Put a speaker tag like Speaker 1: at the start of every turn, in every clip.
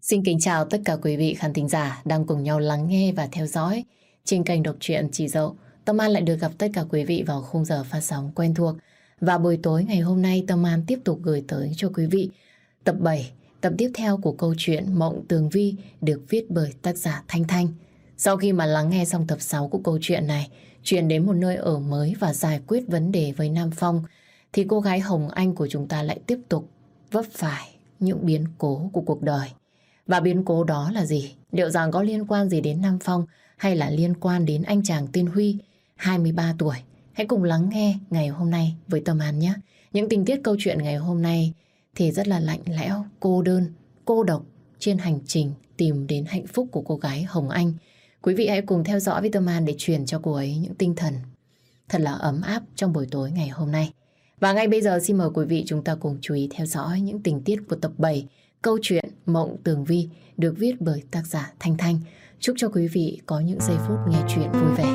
Speaker 1: Xin kính chào tất cả quý vị khán thính giả đang cùng nhau lắng nghe và theo dõi trên kênh đọc truyện Chị Dậu. Tâm An lại được gặp tất cả quý vị vào khung giờ phát sóng quen thuộc. Và buổi tối ngày hôm nay Tâm An tiếp tục gửi tới cho quý vị tập 7, tập tiếp theo của câu chuyện Mộng Tường Vi được viết bởi tác giả Thanh Thanh. Sau khi mà lắng nghe xong tập 6 của câu chuyện này, chuyển đến một nơi ở mới và giải quyết vấn đề với Nam Phong, thì cô gái Hồng Anh của chúng ta lại tiếp tục vấp phải những biến cố của cuộc đời. Và biến cố đó là gì? Liệu rằng có liên quan gì đến Nam Phong hay là liên quan đến anh chàng tên Huy, 23 tuổi? Hãy cùng lắng nghe ngày hôm nay với Tâm An nhé. Những tình tiết câu chuyện ngày hôm nay thì rất là lạnh lẽo, cô đơn, cô độc trên hành trình tìm đến hạnh phúc của cô gái Hồng Anh. Quý vị hãy cùng theo dõi với Tâm An để truyền cho cô ấy những tinh thần thật là ấm áp trong buổi tối ngày hôm nay. Và ngay bây giờ xin mời quý vị chúng ta cùng chú ý theo dõi những tình tiết của tập 7 câu chuyện Mộng Tường Vi được viết bởi tác giả Thanh Thanh. Chúc cho quý vị có những giây phút nghe chuyện vui vẻ.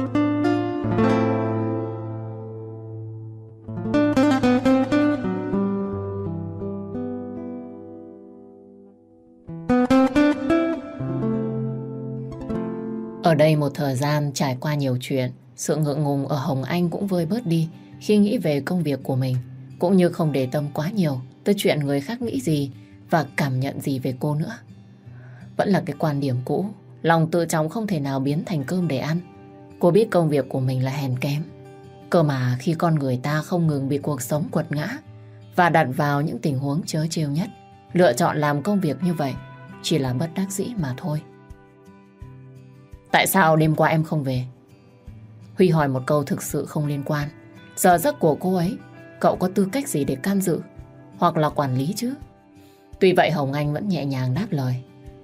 Speaker 1: Ở đây một thời gian trải qua nhiều chuyện, sự ngượng ngùng ở Hồng Anh cũng vơi bớt đi khi nghĩ về công việc của mình, cũng như không để tâm quá nhiều tới chuyện người khác nghĩ gì và cảm nhận gì về cô nữa. Vẫn là cái quan điểm cũ, lòng tự trọng không thể nào biến thành cơm để ăn. Cô biết công việc của mình là hèn kém. Cơ mà khi con người ta không ngừng bị cuộc sống quật ngã và đặt vào những tình huống trớ trêu nhất, lựa chọn làm công việc như vậy chỉ là bất đắc dĩ mà thôi. Tại sao đêm qua em không về? Huy hỏi một câu thực sự không liên quan. Giờ giấc của cô ấy, cậu có tư cách gì để can dự hoặc là quản lý chứ? Tuy vậy Hồng Anh vẫn nhẹ nhàng đáp lời.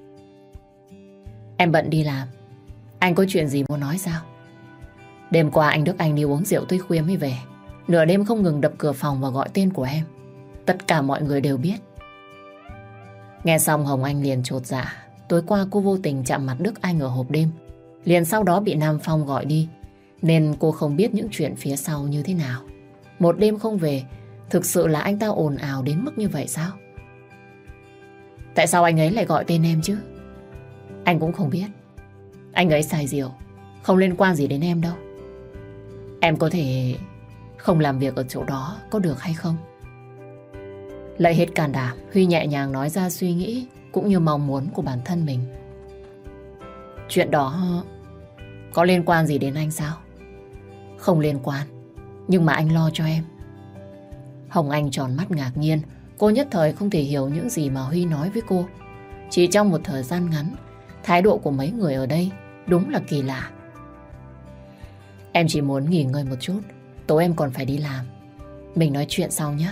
Speaker 1: Em bận đi làm. Anh có chuyện gì muốn nói sao? Đêm qua anh Đức Anh đi uống rượu tới khuya mới về. Nửa đêm không ngừng đập cửa phòng và gọi tên của em. Tất cả mọi người đều biết. Nghe xong Hồng Anh liền chột dạ. Tối qua cô vô tình chạm mặt Đức Anh ở hộp đêm. Liền sau đó bị Nam Phong gọi đi, nên cô không biết những chuyện phía sau như thế nào. Một đêm không về, thực sự là anh ta ồn ào đến mức như vậy sao? Tại sao anh ấy lại gọi tên em chứ? Anh cũng không biết. Anh ấy say rượu, không liên quan gì đến em đâu. Em có thể không làm việc ở chỗ đó, có được hay không? Lấy hết can đảm, Huy nhẹ nhàng nói ra suy nghĩ cũng như mong muốn của bản thân mình. Chuyện đó có liên quan gì đến anh sao? Không liên quan, nhưng mà anh lo cho em. Hồng Anh tròn mắt ngạc nhiên. Cô nhất thời không thể hiểu những gì mà Huy nói với cô. Chỉ trong một thời gian ngắn, thái độ của mấy người ở đây đúng là kỳ lạ. Em chỉ muốn nghỉ ngơi một chút, tối em còn phải đi làm. Mình nói chuyện sau nhé.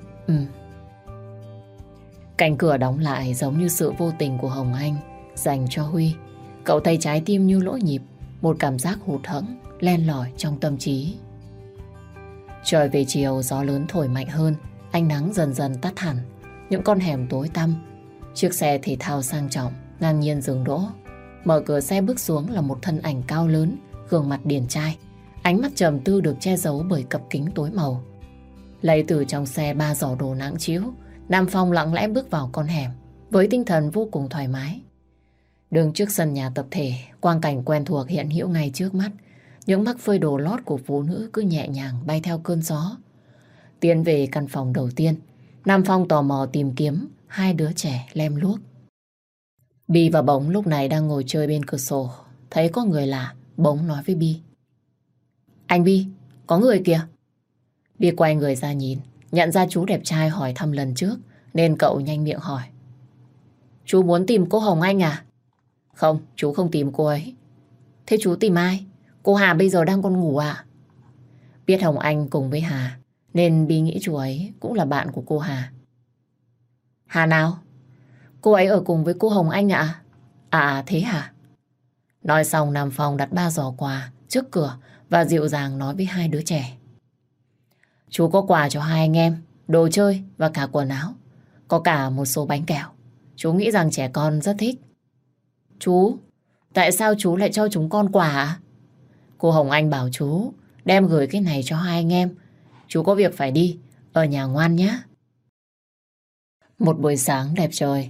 Speaker 1: Cánh cửa đóng lại giống như sự vô tình của Hồng Anh dành cho Huy. Cậu thấy trái tim như lỗ nhịp, một cảm giác hụt hẫng len lỏi trong tâm trí. Trời về chiều, gió lớn thổi mạnh hơn, ánh nắng dần dần tắt hẳn. Những con hẻm tối tăm, chiếc xe thể thao sang trọng ngang nhiên dừng đỗ. Mở cửa xe bước xuống là một thân ảnh cao lớn, gương mặt điển trai, ánh mắt trầm tư được che giấu bởi cặp kính tối màu. Lấy từ trong xe 3 giỏ đồ nặng trĩu, Nam Phong lặng lẽ bước vào con hẻm với tinh thần vô cùng thoải mái. Đứng trước sân nhà tập thể, quang cảnh quen thuộc hiện hữu ngay trước mắt. Những mắc phơi đồ lót của phụ nữ cứ nhẹ nhàng bay theo cơn gió. Tiến về căn phòng đầu tiên, Nam Phong tò mò tìm kiếm hai đứa trẻ lem luốc. Bi và Bống lúc này đang ngồi chơi bên cửa sổ. Thấy có người lạ, Bống nói với Bi. Anh Bi, có người kìa. Bi quay người ra nhìn, nhận ra chú đẹp trai hỏi thăm lần trước, nên cậu nhanh miệng hỏi. Chú muốn tìm cô Hồng Anh à? Không, chú không tìm cô ấy. Thế chú tìm ai? Cô Hà bây giờ đang còn ngủ à? Biết Hồng Anh cùng với Hà, nên Bi nghĩ chú ấy cũng là bạn của cô Hà. Hà nào? Cô ấy ở cùng với cô Hồng Anh ạ? À thế hả? Nói xong Nam Phong đặt 3 giỏ quà trước cửa và dịu dàng nói với hai đứa trẻ. Chú có quà cho hai anh em, đồ chơi và cả quần áo. Có cả một số bánh kẹo. Chú nghĩ rằng trẻ con rất thích. Chú, tại sao chú lại cho chúng con quà ạ? Cô Hồng Anh bảo chú đem gửi cái này cho hai anh em. Chú có việc phải đi, ở nhà ngoan nhé. Một buổi sáng đẹp trời,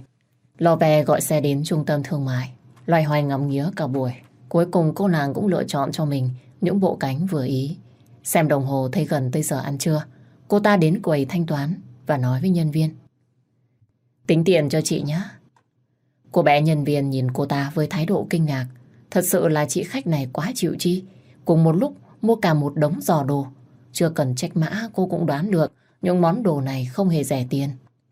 Speaker 1: Lò về gọi xe đến trung tâm thương mại. Loay hoay ngắm nghía cả buổi. Cuối cùng cô nàng cũng lựa chọn cho mình những bộ cánh vừa ý. Xem đồng hồ thấy gần tới giờ ăn trưa. Cô ta đến quầy thanh toán và nói với nhân viên. Tính tiền cho chị nhé. Cô bé nhân viên nhìn cô ta với thái độ kinh ngạc. Thật sự là chị khách này quá chịu chi. Cùng một lúc mua cả một đống giò đồ. Chưa cần check mã cô cũng đoán được những món đồ này không hề rẻ tiền.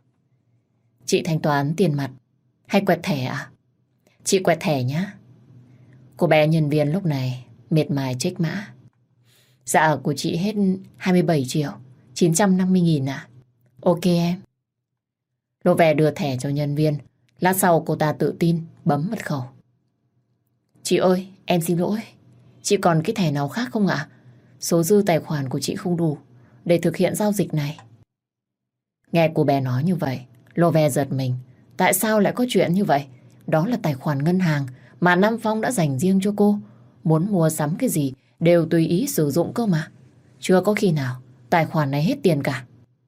Speaker 1: Chị thanh toán tiền mặt hay quẹt thẻ à? Chị quẹt thẻ nhá. Cô bé nhân viên lúc này mệt mài check mã. Dạ của chị hết 27 triệu 950 nghìn à? Ok em. Lô Vẻ đưa thẻ cho nhân viên. Lát sau cô ta tự tin bấm mật khẩu. Chị ơi, em xin lỗi. Chị còn cái thẻ nào khác không ạ? Số dư tài khoản của chị không đủ để thực hiện giao dịch này. Nghe cô bé nói như vậy, Lô Vẻ giật mình. Tại sao lại có chuyện như vậy? Đó là tài khoản ngân hàng mà Nam Phong đã dành riêng cho cô. Muốn mua sắm cái gì đều tùy ý sử dụng cơ mà. Chưa có khi nào tài khoản này hết tiền cả.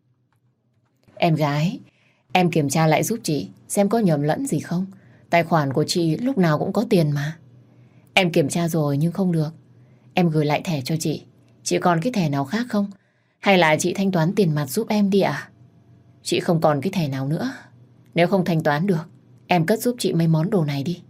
Speaker 1: Em gái, em kiểm tra lại giúp chị xem có nhầm lẫn gì không. Tài khoản của chị lúc nào cũng có tiền mà. Em kiểm tra rồi nhưng không được. Em gửi lại thẻ cho chị. Chị còn cái thẻ nào khác không? Hay là chị thanh toán tiền mặt giúp em đi ạ? Chị không còn cái thẻ nào nữa. Nếu không thanh toán được, em cất giúp chị mấy món đồ này đi.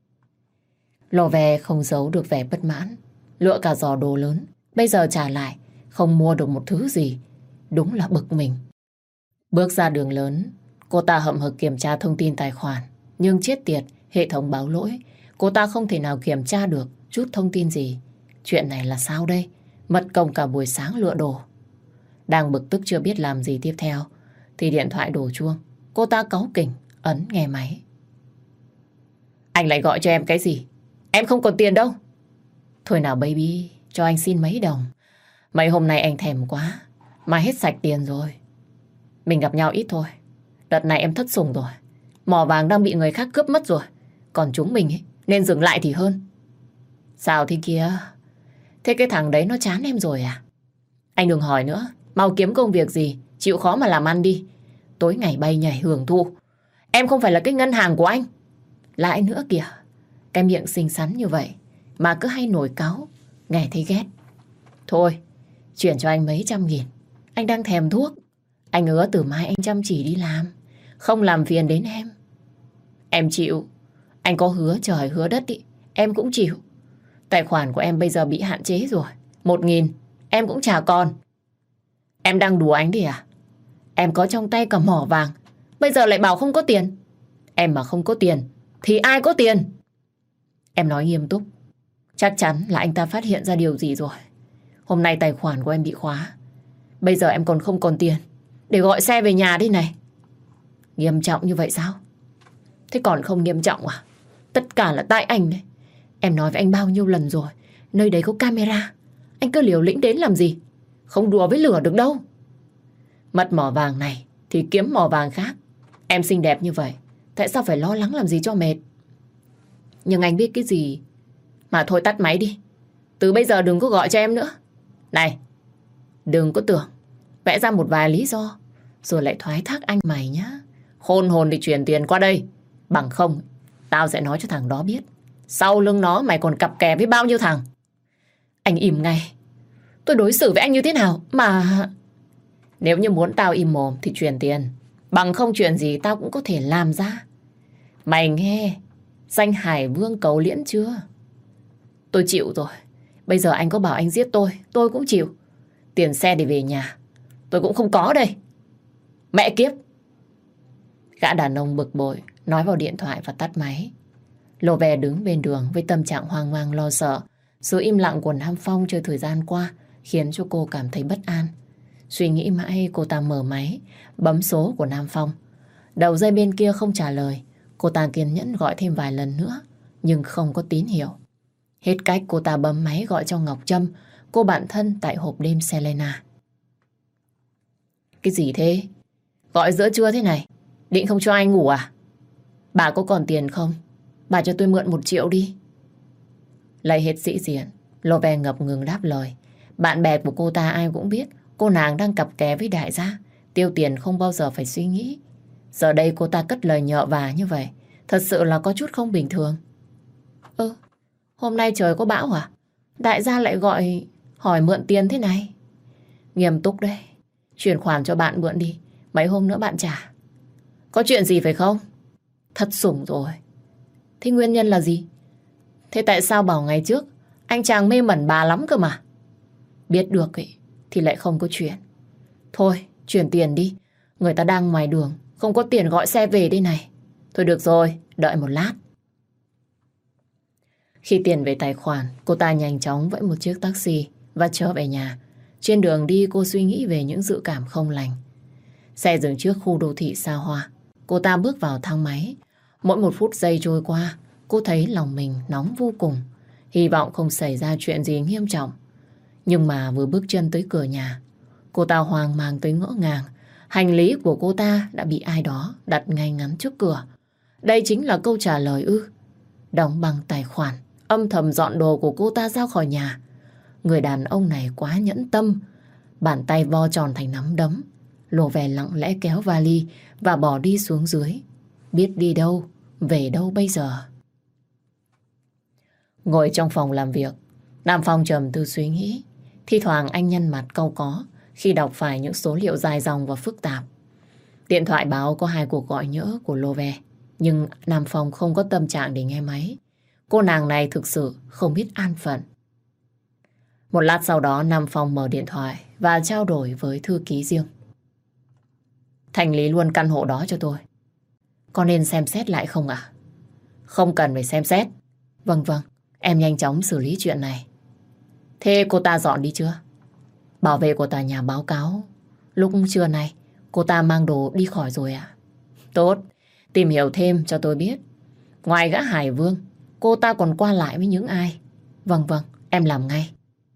Speaker 1: Lò Về không giấu được vẻ bất mãn. Lựa cả giỏ đồ lớn, bây giờ trả lại không mua được một thứ gì. Đúng là bực mình. Bước ra đường lớn, cô ta hậm hực kiểm tra thông tin tài khoản. Nhưng chết tiệt, hệ thống báo lỗi. Cô ta không thể nào kiểm tra được chút thông tin gì. Chuyện này là sao đây? Mất công cả buổi sáng lựa đồ. Đang bực tức chưa biết làm gì tiếp theo thì điện thoại đổ chuông. Cô ta cáu kỉnh ấn nghe máy. Anh lại gọi cho em cái gì? Em không còn tiền đâu. Thôi nào baby, cho anh xin mấy đồng. Mấy hôm nay anh thèm quá mà hết sạch tiền rồi. Mình gặp nhau ít thôi. Đợt này em thất sủng rồi. Mỏ vàng đang bị người khác cướp mất rồi. Còn chúng mình ấy, nên dừng lại thì hơn. Sao thế kia? Thế cái thằng đấy nó chán em rồi à? Anh đừng hỏi nữa. Mau kiếm công việc gì, chịu khó mà làm ăn đi. Tối ngày bay nhảy hưởng thụ. Em không phải là cái ngân hàng của anh. Lại nữa kìa. Cái miệng xinh xắn như vậy mà cứ hay nổi cáu, nghe thấy ghét. Thôi, chuyển cho anh mấy trăm nghìn. Anh đang thèm thuốc. Anh hứa từ mai anh chăm chỉ đi làm, không làm phiền đến em. Em chịu. Anh có hứa trời hứa đất ý, em cũng chịu. Tài khoản của em bây giờ bị hạn chế rồi. 1.000 em cũng chả còn. Em đang đùa anh đi à? Em có trong tay cả mỏ vàng, bây giờ lại bảo không có tiền. Em mà không có tiền thì ai có tiền? Em nói nghiêm túc. Chắc chắn là anh ta phát hiện ra điều gì rồi. Hôm nay tài khoản của em bị khóa. Bây giờ em còn không còn tiền để gọi xe về nhà đi này. Nghiêm trọng như vậy sao? Thế còn không nghiêm trọng à? Tất cả là tại anh đấy. Em nói với anh bao nhiêu lần rồi, nơi đấy có camera. Anh cứ liều lĩnh đến làm gì? Không đùa với lửa được đâu. Mất mỏ vàng này thì kiếm mỏ vàng khác. Em xinh đẹp như vậy, tại sao phải lo lắng làm gì cho mệt? Nhưng anh biết cái gì. Mà thôi tắt máy đi. Từ bây giờ đừng có gọi cho em nữa. Này, đừng có tưởng vẽ ra một vài lý do rồi lại thoái thác anh mày nhá. Khôn hồn thì chuyển tiền qua đây. Bằng không, tao sẽ nói cho thằng đó biết sau lưng nó mày còn cặp kè với bao nhiêu thằng. Anh im ngay. Tôi đối xử với anh như thế nào mà... Nếu như muốn tao im mồm thì chuyển tiền. Bằng không chuyện gì tao cũng có thể làm ra. Mày nghe danh Hải Vương Cầu Liễn chưa? Tôi chịu rồi. Bây giờ anh có bảo anh giết tôi cũng chịu. Tiền xe để về nhà tôi cũng không có đây. Mẹ kiếp. Gã đàn ông bực bội nói vào điện thoại và tắt máy. Lô Ve đứng bên đường với tâm trạng hoang mang lo sợ. Sự im lặng của Nam Phong chơi thời gian qua khiến cho cô cảm thấy bất an. Suy nghĩ mãi cô ta mở máy, bấm số của Nam Phong. Đầu dây bên kia không trả lời. Cô ta kiên nhẫn gọi thêm vài lần nữa nhưng không có tín hiệu. Hết cách cô ta bấm máy gọi cho Ngọc Trâm, cô bạn thân tại hộp đêm Selena. Cái gì thế? Gọi giữa trưa thế này, định không cho anh ngủ à? Bà có còn tiền không? Bà cho tôi mượn 1 triệu đi. Lấy hết sĩ diện, Lô Ve ngập ngừng đáp lời. Bạn bè của cô ta ai cũng biết cô nàng đang cặp kè với đại gia. Tiêu tiền không bao giờ phải suy nghĩ. Giờ đây cô ta cất lời nhợ vả như vậy, thật sự là có chút không bình thường. Hôm nay trời có bão à? Đại gia lại gọi hỏi mượn tiền thế này. Nghiêm túc đấy. Chuyển khoản cho bạn mượn đi. Mấy hôm nữa bạn trả. Có chuyện gì phải không? Thất sủng rồi. Thế nguyên nhân là gì? Thế tại sao bảo ngày trước anh chàng mê mẩn bà lắm cơ mà? Biết được ấy, thì lại không có chuyện. Thôi, chuyển tiền đi. Người ta đang ngoài đường, không có tiền gọi xe về đây này. Thôi được rồi, đợi một lát. Khi tiền về tài khoản, cô ta nhanh chóng vẫy một chiếc taxi và trở về nhà. Trên đường đi cô suy nghĩ về những dự cảm không lành. Xe dừng trước khu đô thị xa hoa. Cô ta bước vào thang máy. Mỗi một phút giây trôi qua, cô thấy lòng mình nóng vô cùng. Hy vọng không xảy ra chuyện gì nghiêm trọng. Nhưng mà vừa bước chân tới cửa nhà, cô ta hoang mang tới ngỡ ngàng. Hành lý của cô ta đã bị ai đó đặt ngay ngắn trước cửa. Đây chính là câu trả lời ư? Đóng băng tài khoản, âm thầm dọn đồ của cô ta ra khỏi nhà. Người đàn ông này quá nhẫn tâm. Bàn tay vo tròn thành nắm đấm. Lô Ve lặng lẽ kéo vali và bỏ đi xuống dưới. Biết đi đâu, về đâu bây giờ? Ngồi trong phòng làm việc, Nam Phong trầm tư suy nghĩ. Thi thoảng anh nhăn mặt cau có khi đọc phải những số liệu dài dòng và phức tạp. Điện thoại báo có 2 cuộc gọi nhỡ của Lô Ve, nhưng Nam Phong không có tâm trạng để nghe máy. Cô nàng này thực sự không biết an phận. Một lát sau đó Nam Phong mở điện thoại và trao đổi với thư ký riêng. Thành lý luôn căn hộ đó cho tôi. Có nên xem xét lại không ạ? Không cần phải xem xét. Vâng, em nhanh chóng xử lý chuyện này. Thế cô ta dọn đi chưa? Bảo vệ của tòa nhà báo cáo lúc trưa nay cô ta mang đồ đi khỏi rồi ạ. Tốt, tìm hiểu thêm cho tôi biết. Ngoài gã Hải Vương, cô ta còn qua lại với những ai? Vâng, em làm ngay.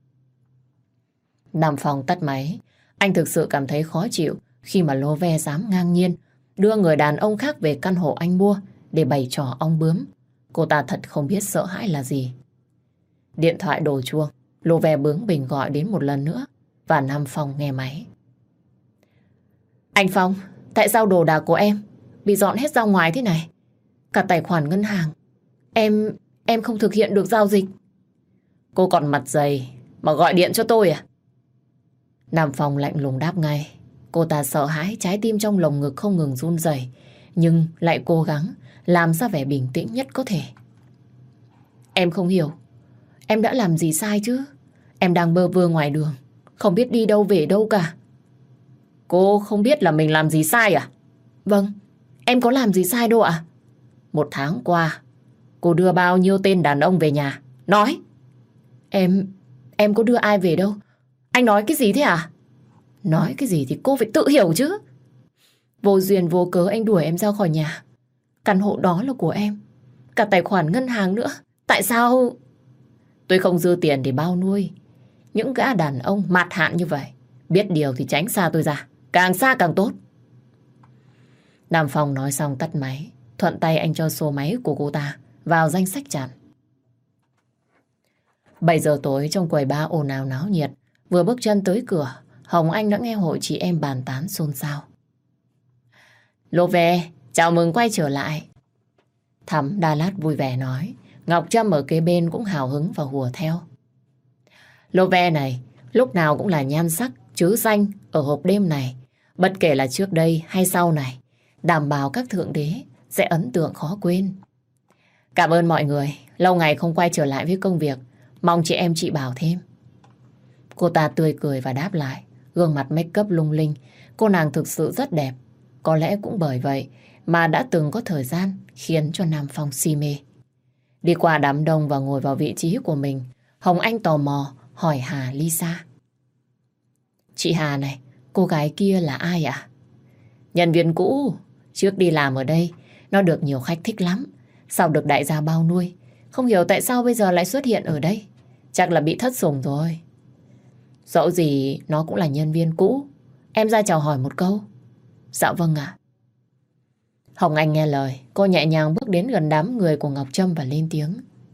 Speaker 1: Nam Phong tắt máy. Anh thực sự cảm thấy khó chịu khi mà Lô Ve dám ngang nhiên đưa người đàn ông khác về căn hộ anh mua để bày trò ong bướm. Cô ta thật không biết sợ hãi là gì. Điện thoại đổ chuông. Lô Ve bướng bỉnh gọi đến một lần nữa và Nam Phong nghe máy. Anh Phong, tại sao đồ đạc của em bị dọn hết ra ngoài thế này? Cả tài khoản ngân hàng. Em không thực hiện được giao dịch. Cô còn mặt dày mà gọi điện cho tôi à? Nam Phong lạnh lùng đáp ngay. Cô ta sợ hãi, trái tim trong lồng ngực không ngừng run rẩy, nhưng lại cố gắng làm ra vẻ bình tĩnh nhất có thể. Em không hiểu, em đã làm gì sai chứ? Em đang bơ vơ ngoài đường, không biết đi đâu về đâu cả. Cô không biết là mình làm gì sai à? Vâng, em có làm gì sai đâu ạ. 1 tháng qua, cô đưa bao nhiêu tên đàn ông về nhà? Nói! Em có đưa ai về đâu. Anh nói cái gì thế à? Nói cái gì thì cô phải tự hiểu chứ. Vô duyên vô cớ anh đuổi em ra khỏi nhà. Căn hộ đó là của em, cả tài khoản ngân hàng nữa. Tại sao? Tôi không dư tiền để bao nuôi những gã đàn ông mạt hạn như vậy. Biết điều thì tránh xa tôi ra, càng xa càng tốt. Nam Phong nói xong tắt máy. Thuận tay anh cho số máy của cô ta vào danh sách chặn. 7 giờ tối trong quầy bar ồn ào náo nhiệt. Vừa bước chân tới cửa, Hồng Anh đã nghe hội chị em bàn tán xôn xao. Lô Ve, chào mừng quay trở lại. Thắm Đà Lạt vui vẻ nói. Ngọc Trâm ở kế bên cũng hào hứng và hùa theo. Lô Ve này, lúc nào cũng là nhan sắc, chứ danh ở hộp đêm này. Bất kể là trước đây hay sau này, đảm bảo các thượng đế sẽ ấn tượng khó quên. Cảm ơn mọi người, lâu ngày không quay trở lại với công việc. Mong chị em chị bảo thêm. Cô ta tươi cười và đáp lại. Gương mặt make up lung linh. Cô nàng thực sự rất đẹp. Có lẽ cũng bởi vậy mà đã từng có thời gian khiến cho Nam Phong si mê. Đi qua đám đông và ngồi vào vị trí của mình, Hồng Anh tò mò hỏi Hà Lisa. Chị Hà này, cô gái kia là ai ạ? Nhân viên cũ. Trước đi làm ở đây, nó được nhiều khách thích lắm. Sau được đại gia bao nuôi. Không hiểu tại sao bây giờ lại xuất hiện ở đây. Chắc là bị thất sủng rồi. Dẫu gì nó cũng là nhân viên cũ. Em ra chào hỏi một câu. Dạ vâng ạ. Hồng Anh nghe lời, cô nhẹ nhàng bước đến gần đám người của Ngọc Trâm và lên tiếng.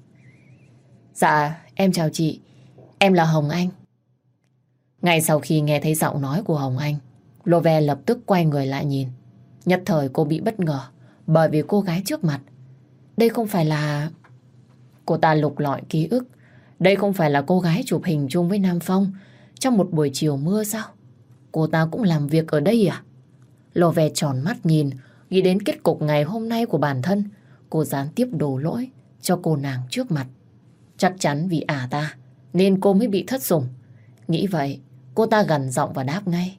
Speaker 1: Dạ, em chào chị. Em là Hồng Anh. Ngay sau khi nghe thấy giọng nói của Hồng Anh, Lô Ve lập tức quay người lại nhìn. Nhất thời cô bị bất ngờ bởi vì cô gái trước mặt. Đây không phải là... Cô ta lục lọi ký ức. Đây không phải là cô gái chụp hình chung với Nam Phong trong một buổi chiều mưa sao? Cô ta cũng làm việc ở đây à? Lô Ve tròn mắt nhìn, nghĩ đến kết cục ngày hôm nay của bản thân. Cô gián tiếp đổ lỗi cho cô nàng trước mặt. Chắc chắn vì ta nên cô mới bị thất sủng. Nghĩ vậy, cô ta gằn giọng và đáp ngay.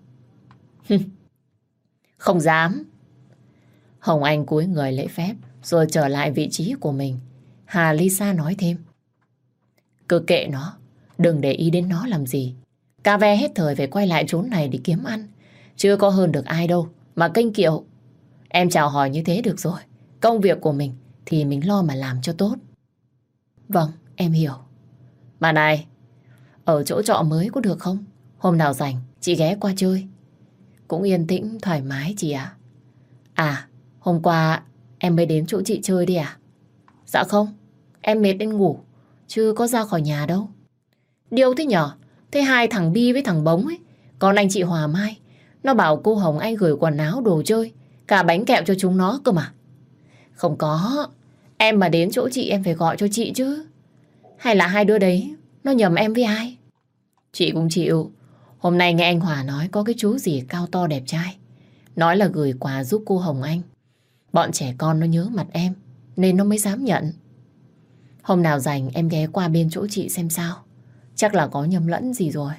Speaker 1: Không dám. Hồng Anh cúi người lễ phép rồi trở lại vị trí của mình. Hà Lisa nói thêm. Cứ kệ nó, đừng để ý đến nó làm gì. Cà ve hết thời phải quay lại chốn này để kiếm ăn. Chưa có hơn được ai đâu mà kênh kiệu. Em chào hỏi như thế được rồi. Công việc của mình thì mình lo mà làm cho tốt. Vâng, em hiểu. Mà này, ở chỗ trọ mới có được không? Hôm nào rảnh, chị ghé qua chơi. Cũng yên tĩnh, thoải mái chị ạ. Hôm qua em mới đến chỗ chị chơi đi à? Dạ không, em mệt nên ngủ, chứ có ra khỏi nhà đâu. Điều thế nhở? Thế hai thằng Bi với thằng Bống ấy, còn anh chị Hòa Mai, nó bảo cô Hồng Anh gửi quần áo đồ chơi, cả bánh kẹo cho chúng nó cơ mà. Không có, em mà đến chỗ chị em phải gọi cho chị chứ. Hay là hai đứa đấy, nó nhầm em với ai? Chị cũng chịu. Hôm nay nghe anh Hòa nói có cái chú gì cao to đẹp trai, nói là gửi quà giúp cô Hồng Anh. Bọn trẻ con nó nhớ mặt em, nên nó mới dám nhận. Hôm nào rảnh em ghé qua bên chỗ chị xem sao. Chắc là có nhầm lẫn gì rồi.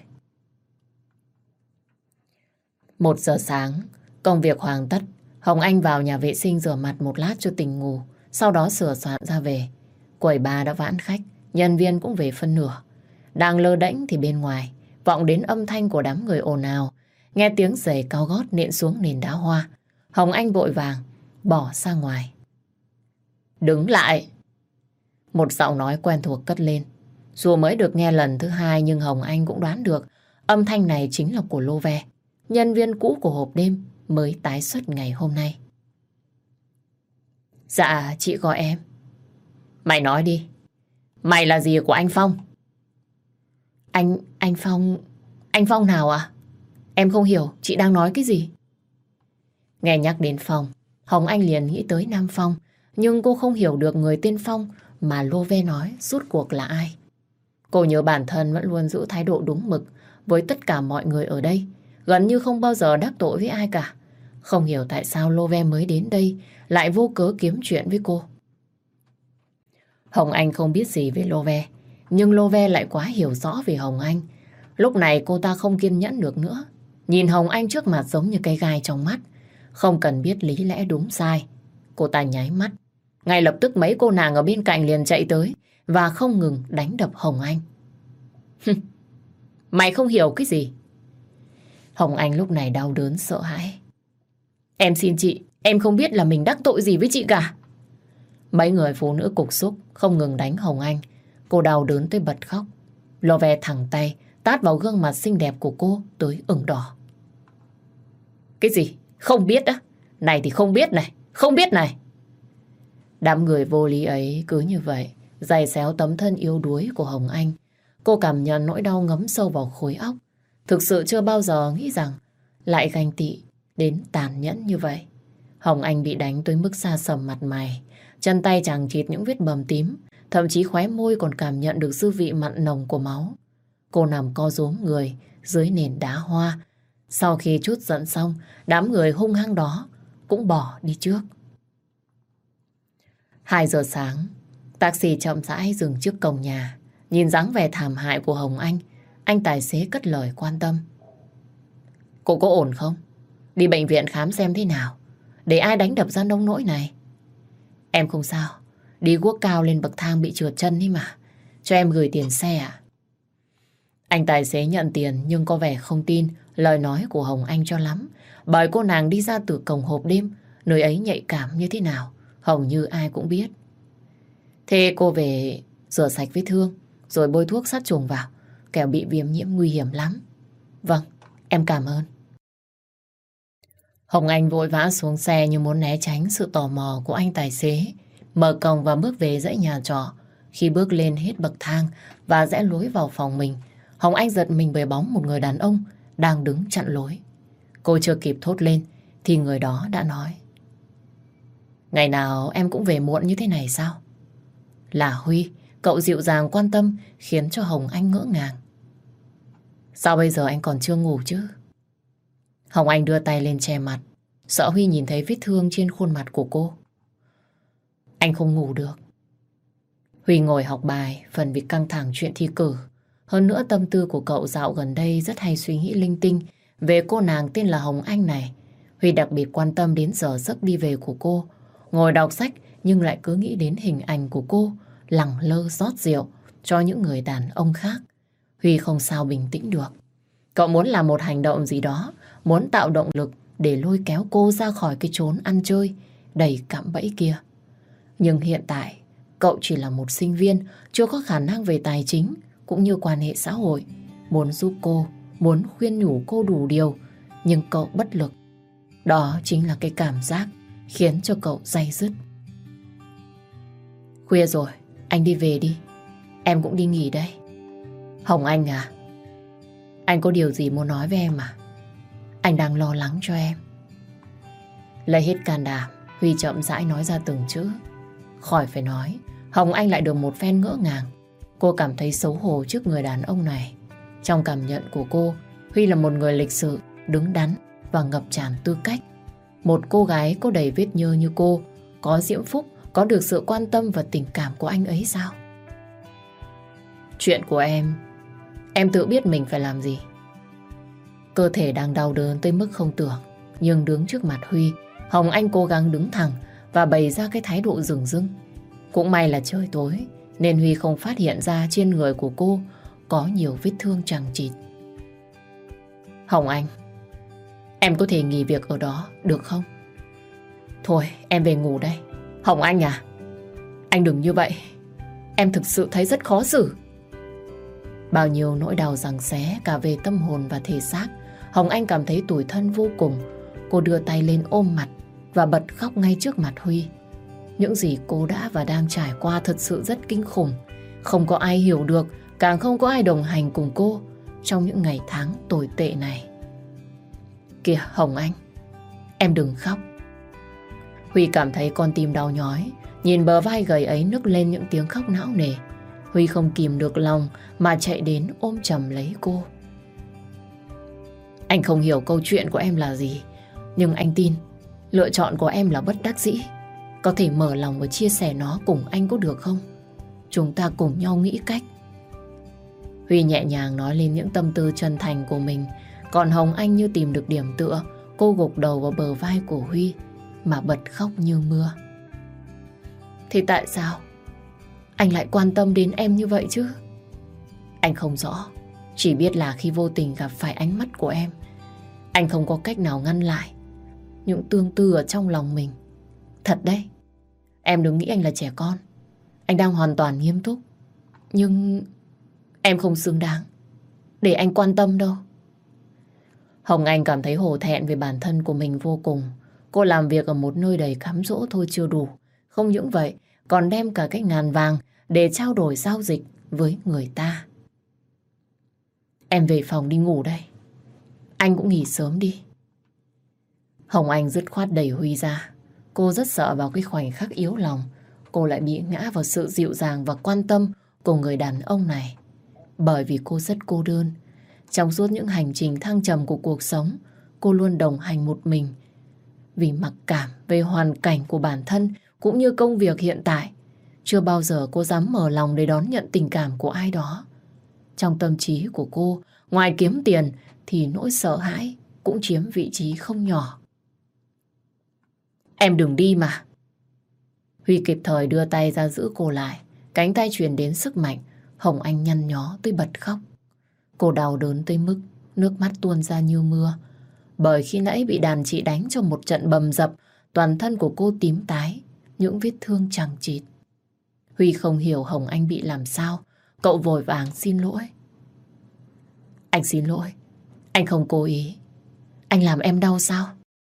Speaker 1: 1 giờ sáng, công việc hoàn tất. Hồng Anh vào nhà vệ sinh rửa mặt một lát cho tỉnh ngủ, sau đó sửa soạn ra về. Quầy bar đã vãn khách, nhân viên cũng về phân nửa. Đang lơ đễnh thì bên ngoài vọng đến âm thanh của đám người ồn ào. Nghe tiếng giày cao gót nện xuống nền đá hoa, Hồng Anh vội vàng bỏ ra ngoài. Đứng lại! Một giọng nói quen thuộc cất lên. Dù mới được nghe lần thứ 2 nhưng Hồng Anh cũng đoán được âm thanh này chính là của Lô Ve, nhân viên cũ của hộp đêm mới tái xuất ngày hôm nay. Dạ, chị gọi em. Mày nói đi. Mày là gì của anh Phong? Anh Phong... Anh Phong nào ạ? Em không hiểu chị đang nói cái gì. Nghe nhắc đến Phong, Hồng Anh liền nghĩ tới Nam Phong, nhưng cô không hiểu được người tên Phong mà Lô Ve nói rốt cuộc là ai. Cô nhớ bản thân vẫn luôn giữ thái độ đúng mực với tất cả mọi người ở đây, gần như không bao giờ đắc tội với ai cả. Không hiểu tại sao Lô Ve mới đến đây lại vô cớ kiếm chuyện với cô. Hồng Anh không biết gì về Lô Ve, nhưng Lô Ve lại quá hiểu rõ về Hồng Anh. Lúc này cô ta không kiên nhẫn được nữa. Nhìn Hồng Anh trước mặt giống như cây gai trong mắt, không cần biết lý lẽ đúng sai. Cô ta nháy mắt. Ngay lập tức mấy cô nàng ở bên cạnh liền chạy tới và không ngừng đánh đập Hồng Anh. Mày không hiểu cái gì? Hồng Anh lúc này đau đớn sợ hãi. Em xin chị, em không biết là mình đắc tội gì với chị cả. Mấy người phụ nữ cục xúc không ngừng đánh Hồng Anh. Cô đau đớn tới bật khóc. Lô Ve thẳng tay tát vào gương mặt xinh đẹp của cô tới ửng đỏ. Cái gì? Không biết á? Này thì không biết này, không biết này. Đám người vô lý ấy cứ như vậy giày xéo tấm thân yếu đuối của Hồng Anh. Cô cảm nhận nỗi đau ngấm sâu vào khối óc. Thực sự chưa bao giờ nghĩ rằng lại ganh tị đến tàn nhẫn như vậy. Hồng Anh bị đánh tới mức sa sầm mặt mày, chân tay chằng chịt những vết bầm tím, thậm chí khóe môi còn cảm nhận được dư vị mặn nồng của máu. Cô nằm co rúm người dưới nền đá hoa. Sau khi trút giận xong, đám người hung hăng đó cũng bỏ đi trước. 2 giờ sáng, taxi chậm rãi dừng trước cổng nhà. Nhìn dáng vẻ thảm hại của Hồng anh tài xế cất lời quan tâm. Cô có ổn không? Đi bệnh viện khám xem thế nào, để ai đánh đập ra nông nỗi này. Em không sao, đi guốc cao lên bậc thang bị trượt chân ấy mà. Cho em gửi tiền xe à? Anh tài xế nhận tiền nhưng có vẻ không tin lời nói của Hồng Anh cho lắm. Bởi cô nàng đi ra từ cổng hộp đêm, nơi ấy nhạy cảm như thế nào hầu như ai cũng biết. Thế cô về rửa sạch vết thương rồi bôi thuốc sát trùng vào, kẻo bị viêm nhiễm nguy hiểm lắm. Vâng, em cảm ơn. Hồng Anh vội vã xuống xe như muốn né tránh sự tò mò của anh tài xế. Mở cổng và bước về dãy nhà trọ. Khi bước lên hết bậc thang và rẽ lối vào phòng mình, Hồng Anh giật mình bởi bóng một người đàn ông đang đứng chặn lối. Cô chưa kịp thốt lên thì người đó đã nói: ngày nào em cũng về muộn như thế này sao? Là Huy, cậu dịu dàng quan tâm khiến cho Hồng Anh ngỡ ngàng. Sao bây giờ anh còn chưa ngủ chứ? Hồng Anh đưa tay lên che mặt, sợ Huy nhìn thấy vết thương trên khuôn mặt của cô. Anh không ngủ được. Huy ngồi học bài, phần vì căng thẳng chuyện thi cử. Hơn nữa tâm tư của cậu dạo gần đây rất hay suy nghĩ linh tinh về cô nàng tên là Hồng Anh này. Huy đặc biệt quan tâm đến giờ giấc đi về của cô. Ngồi đọc sách nhưng lại cứ nghĩ đến hình ảnh của cô lẳng lơ rót rượu cho những người đàn ông khác. Huy không sao bình tĩnh được. Cậu muốn làm một hành động gì đó, muốn tạo động lực để lôi kéo cô ra khỏi cái chốn ăn chơi đầy cạm bẫy kia. Nhưng hiện tại, cậu chỉ là một sinh viên, chưa có khả năng về tài chính cũng như quan hệ xã hội. Muốn giúp cô, muốn khuyên nhủ cô đủ điều, nhưng cậu bất lực. Đó chính là cái cảm giác khiến cho cậu day dứt. Khuya rồi, anh đi về đi. Em cũng đi nghỉ đây. Hồng Anh à, anh có điều gì muốn nói với em à? Anh đang lo lắng cho em. Lấy hết can đảm, Huy chậm rãi nói ra từng chữ. Khỏi phải nói, Hồng Anh lại được một phen ngỡ ngàng. Cô cảm thấy xấu hổ trước người đàn ông này. Trong cảm nhận của cô, Huy là một người lịch sự, đứng đắn và ngập tràn tư cách. Một cô gái có đầy vết nhơ như cô, có diễm phúc, có được sự quan tâm và tình cảm của anh ấy sao? Chuyện của em tự biết mình phải làm gì. Cơ thể đang đau đớn tới mức không tưởng, nhưng đứng trước mặt Huy, Hồng Anh cố gắng đứng thẳng và bày ra cái thái độ dửng dưng. Cũng may là trời tối nên Huy không phát hiện ra trên người của cô có nhiều vết thương chằng chịt. Hồng Anh, em có thể nghỉ việc ở đó được không? Thôi em về ngủ đây. Hồng Anh à, anh đừng như vậy. Em thực sự thấy rất khó xử. Bao nhiêu nỗi đau giằng xé cả về tâm hồn và thể xác, Hồng Anh cảm thấy tủi thân vô cùng. Cô đưa tay lên ôm mặt và bật khóc ngay trước mặt Huy. Những gì cô đã và đang trải qua thật sự rất kinh khủng. Không có ai hiểu được, càng không có ai đồng hành cùng cô trong những ngày tháng tồi tệ này. Kìa Hồng Anh, em đừng khóc. Huy cảm thấy con tim đau nhói, nhìn bờ vai gầy ấy nức lên những tiếng khóc não nề. Huy không kìm được lòng mà chạy đến ôm chầm lấy cô. Anh không hiểu câu chuyện của em là gì, nhưng anh tin lựa chọn của em là bất đắc dĩ. Có thể mở lòng và chia sẻ nó cùng anh có được không? Chúng ta cùng nhau nghĩ cách. Huy nhẹ nhàng nói lên những tâm tư chân thành của mình. Còn Hồng Anh như tìm được điểm tựa, cô gục đầu vào bờ vai của Huy mà bật khóc như mưa. Thì tại sao anh lại quan tâm đến em như vậy chứ? Anh không rõ, chỉ biết là khi vô tình gặp phải ánh mắt của em, anh không có cách nào ngăn lại những tương tư ở trong lòng mình. Thật đấy, em đừng nghĩ anh là trẻ con. Anh đang hoàn toàn nghiêm túc. Nhưng em không xứng đáng để anh quan tâm đâu. Hồng Anh cảm thấy hổ thẹn về bản thân của mình vô cùng. Cô làm việc ở một nơi đầy cám dỗ thôi chưa đủ. Không những vậy, còn đem cả cái ngàn vàng để trao đổi giao dịch với người ta. Em về phòng đi ngủ đây. Anh cũng nghỉ sớm đi. Hồng Anh dứt khoát đẩy Huy ra. Cô rất sợ vào cái khoảnh khắc yếu lòng cô lại bị ngã vào sự dịu dàng và quan tâm của người đàn ông này. Bởi vì cô rất cô đơn. Trong suốt những hành trình thăng trầm của cuộc sống, cô luôn đồng hành một mình. Vì mặc cảm về hoàn cảnh của bản thân cũng như công việc hiện tại, chưa bao giờ cô dám mở lòng để đón nhận tình cảm của ai đó. Trong tâm trí của cô, ngoài kiếm tiền thì nỗi sợ hãi cũng chiếm vị trí không nhỏ. Em đừng đi mà. Huy kịp thời đưa tay ra giữ cô lại. Cánh tay truyền đến sức mạnh, Hồng Anh nhăn nhó tới bật khóc. Cô đau đớn tới mức nước mắt tuôn ra như mưa. Bởi khi nãy bị đàn chị đánh cho một trận bầm dập, toàn thân của cô tím tái, những vết thương chằng chịt. Huy không hiểu Hồng Anh bị làm sao. Cậu vội vàng xin lỗi. Anh xin lỗi. Anh không cố ý. Anh làm em đau sao?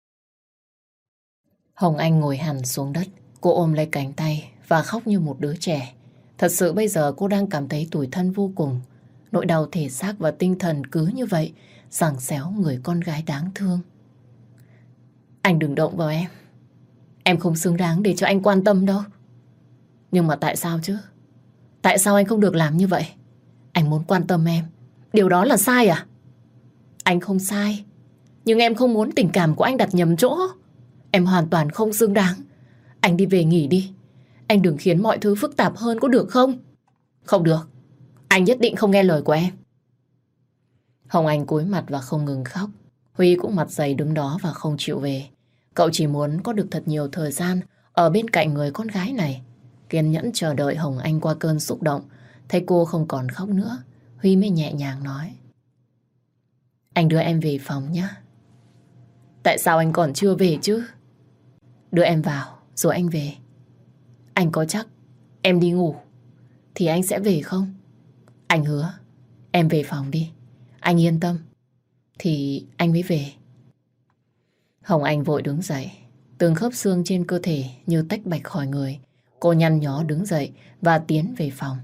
Speaker 1: Hồng Anh ngồi hẳn xuống đất. Cô ôm lấy cánh tay và khóc như một đứa trẻ. Thật sự bây giờ cô đang cảm thấy tủi thân vô cùng. Nỗi đau thể xác và tinh thần cứ như vậy giằng xéo người con gái đáng thương. Anh đừng động vào em. Em không xứng đáng để cho anh quan tâm đâu. Nhưng mà tại sao chứ? Tại sao anh không được làm như vậy? Anh muốn quan tâm em. Điều đó là sai à? Anh không sai. Nhưng em không muốn tình cảm của anh đặt nhầm chỗ. Em hoàn toàn không xứng đáng. Anh đi về nghỉ đi. Anh đừng khiến mọi thứ phức tạp hơn có được không? Không được. Anh nhất định không nghe lời của em. Hồng Anh cúi mặt và không ngừng khóc. Huy cũng mặt dày đứng đó và không chịu về. Cậu chỉ muốn có được thật nhiều thời gian ở bên cạnh người con gái này. Kiên nhẫn chờ đợi Hồng Anh qua cơn xúc động. Thấy cô không còn khóc nữa, Huy mới nhẹ nhàng nói: Anh đưa em về phòng nhé. Tại sao anh còn chưa về chứ? Đưa em vào rồi anh về. Anh có chắc em đi ngủ thì anh sẽ về không? Anh hứa. Em về phòng đi. Anh yên tâm thì anh mới về. Hồng Anh vội đứng dậy. Từng khớp xương trên cơ thể như tách bạch khỏi người. Cô nhăn nhó đứng dậy và tiến về phòng.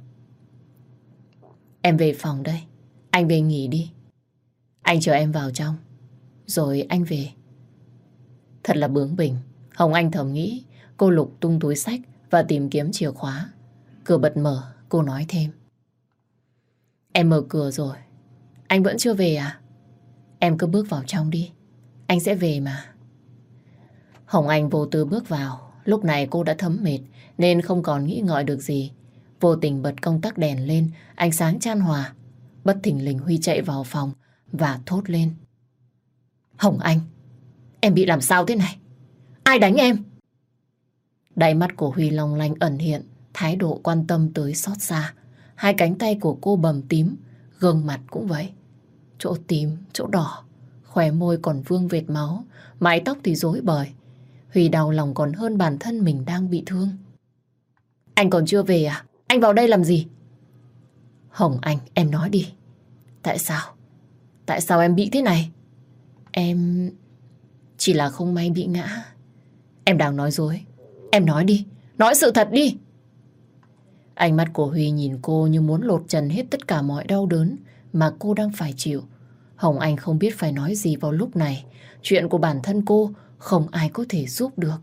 Speaker 1: Em về phòng đây. Anh về nghỉ đi. Anh chờ em vào trong rồi anh về. Thật là bướng bỉnh, Hồng Anh thầm nghĩ. Cô lục tung túi xách và tìm kiếm chìa khóa. Cửa bật mở, cô nói thêm: Em mở cửa rồi. Anh vẫn chưa về à? Em cứ bước vào trong đi. Anh sẽ về mà. Hồng Anh vô tư bước vào. Lúc này cô đã thấm mệt nên không còn nghĩ ngợi được gì. Vô tình bật công tắc đèn lên, ánh sáng chan hòa. Bất thình lình Huy chạy vào phòng và thốt lên: Hồng Anh, em bị làm sao thế này? Ai đánh em? Đáy mắt của Huy long lanh ẩn hiện thái độ quan tâm tới xót xa. Hai cánh tay của cô bầm tím, gương mặt cũng vậy. Chỗ tím, chỗ đỏ, khóe môi còn vương vệt máu, mái tóc thì rối bời. Huy đau lòng còn hơn bản thân mình đang bị thương. Anh còn chưa về à? Anh vào đây làm gì? Hồng Anh, em nói đi. Tại sao? Tại sao em bị thế này? Em chỉ là không may bị ngã. Em đang nói dối. Em nói đi, nói sự thật đi. Ánh mắt của Huy nhìn cô như muốn lột trần hết tất cả mọi đau đớn mà cô đang phải chịu. Hồng Anh không biết phải nói gì vào lúc này. Chuyện của bản thân cô không ai có thể giúp được.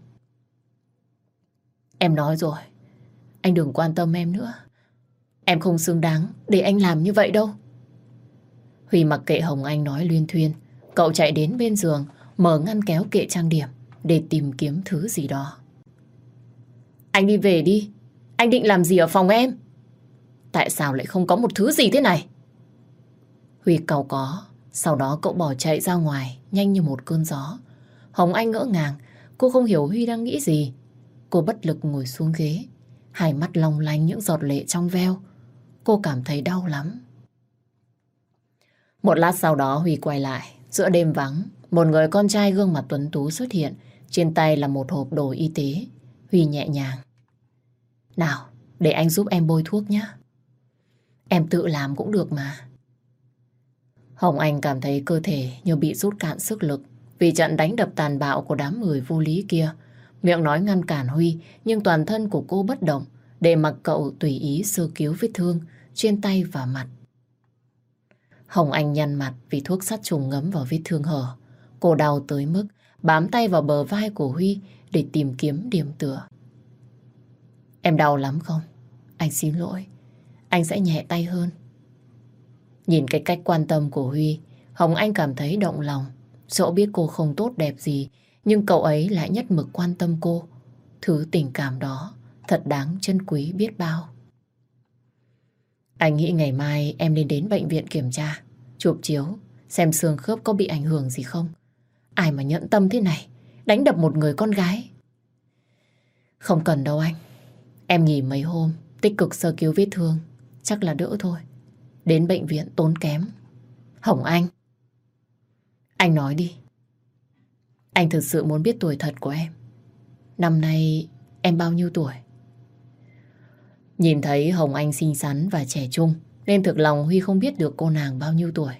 Speaker 1: Em nói rồi, anh đừng quan tâm em nữa. Em không xứng đáng để anh làm như vậy đâu. Huy mặc kệ Hồng Anh nói luyên thuyên. Cậu chạy đến bên giường, mở ngăn kéo kệ trang điểm để tìm kiếm thứ gì đó. Anh đi về đi. Anh định làm gì ở phòng em? Tại sao lại không có một thứ gì thế này? Huy cau có. Sau đó cậu bỏ chạy ra ngoài nhanh như một cơn gió. Hồng Anh ngỡ ngàng. Cô không hiểu Huy đang nghĩ gì. Cô bất lực ngồi xuống ghế, hai mắt long lanh những giọt lệ trong veo. Cô cảm thấy đau lắm. Một lát sau đó Huy quay lại. Giữa đêm vắng, một người con trai gương mặt tuấn tú xuất hiện. Trên tay là một hộp đồ y tế. Huy nhẹ nhàng: Nào, để anh giúp em bôi thuốc nhé. Em tự làm cũng được mà. Hồng Anh cảm thấy cơ thể như bị rút cạn sức lực vì trận đánh đập tàn bạo của đám người vô lý kia. Miệng nói ngăn cản Huy, nhưng toàn thân của cô bất động để mặc cậu tùy ý sơ cứu vết thương trên tay và mặt. Hồng Anh nhăn mặt vì thuốc sát trùng ngấm vào vết thương hở. Cô đau tới mức bám tay vào bờ vai của Huy để tìm kiếm điểm tựa. Em đau lắm không? Anh xin lỗi. Anh sẽ nhẹ tay hơn. Nhìn cái cách quan tâm của Huy, Hồng Anh cảm thấy động lòng. Dẫu biết cô không tốt đẹp gì, nhưng cậu ấy lại nhất mực quan tâm cô. Thứ tình cảm đó thật đáng trân quý biết bao. Anh nghĩ ngày mai em nên đến bệnh viện kiểm tra, chụp chiếu, xem xương khớp có bị ảnh hưởng gì không. Ai mà nhẫn tâm thế này, đánh đập một người con gái. Không cần đâu anh. Em nghỉ mấy hôm, tích cực sơ cứu vết thương, chắc là đỡ thôi. Đến bệnh viện tốn kém. Hồng anh nói đi. Anh thực sự muốn biết tuổi thật của em. Năm nay em bao nhiêu tuổi? Nhìn thấy Hồng Anh xinh xắn và trẻ trung, nên thực lòng Huy không biết được cô nàng bao nhiêu tuổi.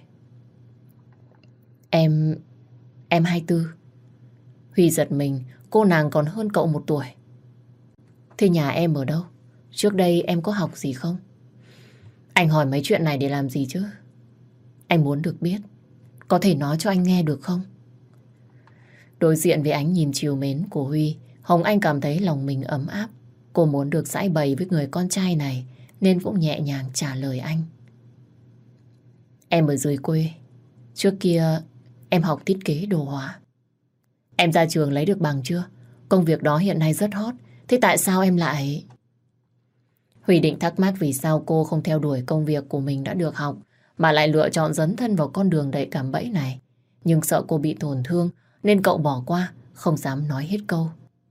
Speaker 1: Em 24. Huy giật mình, cô nàng còn hơn cậu 1 tuổi. Thế nhà em ở đâu? Trước đây em có học gì không? Anh hỏi mấy chuyện này để làm gì chứ? Anh muốn được biết. Có thể nói cho anh nghe được không? Đối diện với ánh nhìn trìu mến của Huy, Hồng Anh cảm thấy lòng mình ấm áp. Cô muốn được giãi bày với người con trai này nên cũng nhẹ nhàng trả lời anh. Em ở dưới quê. Trước kia em học thiết kế đồ họa. Em ra trường lấy được bằng chưa? Công việc đó hiện nay rất hot. Thế tại sao em lại... Huy định thắc mắc vì sao cô không theo đuổi công việc của mình đã được học mà lại lựa chọn dấn thân vào con đường đầy cạm bẫy này. Nhưng sợ cô bị tổn thương nên cậu bỏ qua, không dám nói hết câu.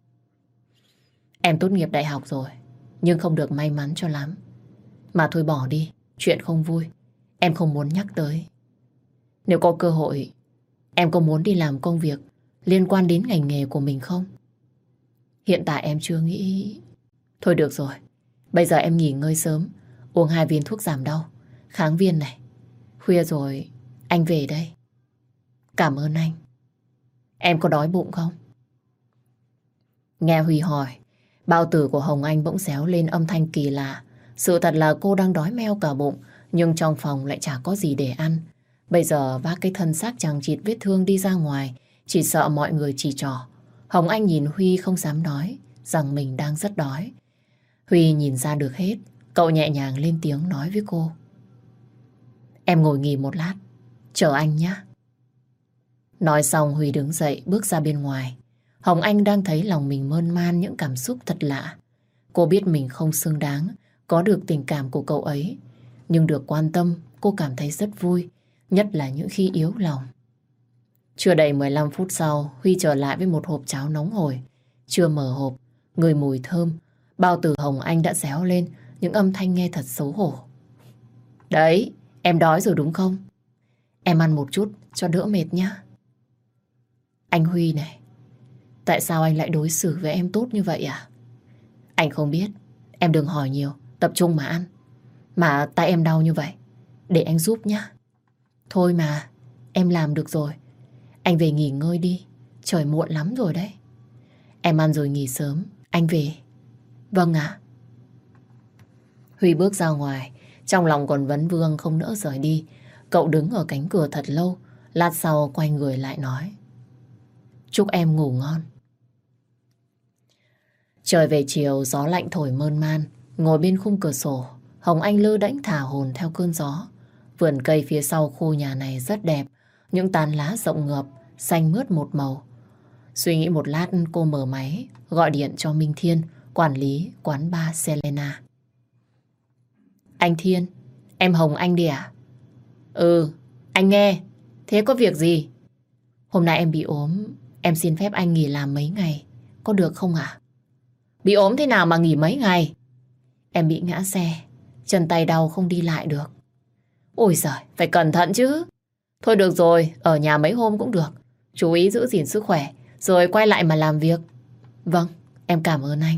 Speaker 1: Em tốt nghiệp đại học rồi, nhưng không được may mắn cho lắm. Mà thôi bỏ đi, chuyện không vui. Em không muốn nhắc tới. Nếu có cơ hội, em có muốn đi làm công việc liên quan đến ngành nghề của mình không? Hiện tại em chưa nghĩ... Thôi được rồi, bây giờ em nghỉ ngơi sớm, uống 2 viên thuốc giảm đau, kháng viêm này. Khuya rồi, anh về đây. Cảm ơn anh. Em có đói bụng không? Nghe Huy hỏi, bao tử của Hồng Anh bỗng réo lên âm thanh kỳ lạ. Sự thật là cô đang đói meo cả bụng, nhưng trong phòng lại chả có gì để ăn. Bây giờ vác cái thân xác chằng chịt vết thương đi ra ngoài, chỉ sợ mọi người chỉ trỏ. Hồng Anh nhìn Huy không dám nói rằng mình đang rất đói. Huy nhìn ra được hết, cậu nhẹ nhàng lên tiếng nói với cô. Em ngồi nghỉ một lát, chờ anh nhé. Nói xong Huy đứng dậy bước ra bên ngoài. Hồng Anh đang thấy lòng mình mơn man những cảm xúc thật lạ. Cô biết mình không xứng đáng có được tình cảm của cậu ấy, nhưng được quan tâm cô cảm thấy rất vui, nhất là những khi yếu lòng. Chưa đầy 15 phút sau, Huy trở lại với một hộp cháo nóng hổi. Chưa mở hộp, người mùi thơm, bao tử Hồng Anh đã réo lên những âm thanh nghe thật xấu hổ. Đấy, em đói rồi đúng không? Em ăn một chút cho đỡ mệt nhá. Anh Huy này, tại sao anh lại đối xử với em tốt như vậy à? Anh không biết, em đừng hỏi nhiều, tập trung mà ăn. Mà tay em đau như vậy, để anh giúp nhá. Thôi mà, em làm được rồi. Anh về nghỉ ngơi đi, trời muộn lắm rồi đấy. Em ăn rồi nghỉ sớm, anh về. Vâng ạ. Huy bước ra ngoài, trong lòng còn vấn vương không nỡ rời đi. Cậu đứng ở cánh cửa thật lâu, lát sau quay người lại nói. Chúc em ngủ ngon. Trời về chiều, gió lạnh thổi mơn man. Ngồi bên khung cửa sổ, Hồng Anh lơ đễnh thả hồn theo cơn gió. Vườn cây phía sau khu nhà này rất đẹp, những tán lá rộng ngợp, xanh mướt một màu. Suy nghĩ một lát cô mở máy, gọi điện cho Minh Thiên, quản lý quán bar Selena. Anh Thiên, em Hồng Anh đi à? Ừ, anh nghe. Thế có việc gì? Hôm nay em bị ốm, em xin phép anh nghỉ làm mấy ngày, có được không ạ? Bị ốm thế nào mà nghỉ mấy ngày? Em bị ngã xe, chân tay đau không đi lại được. Ôi giời, phải cẩn thận chứ. Thôi được rồi, ở nhà mấy hôm cũng được. Chú ý giữ gìn sức khỏe, rồi quay lại mà làm việc. Vâng, em cảm ơn anh.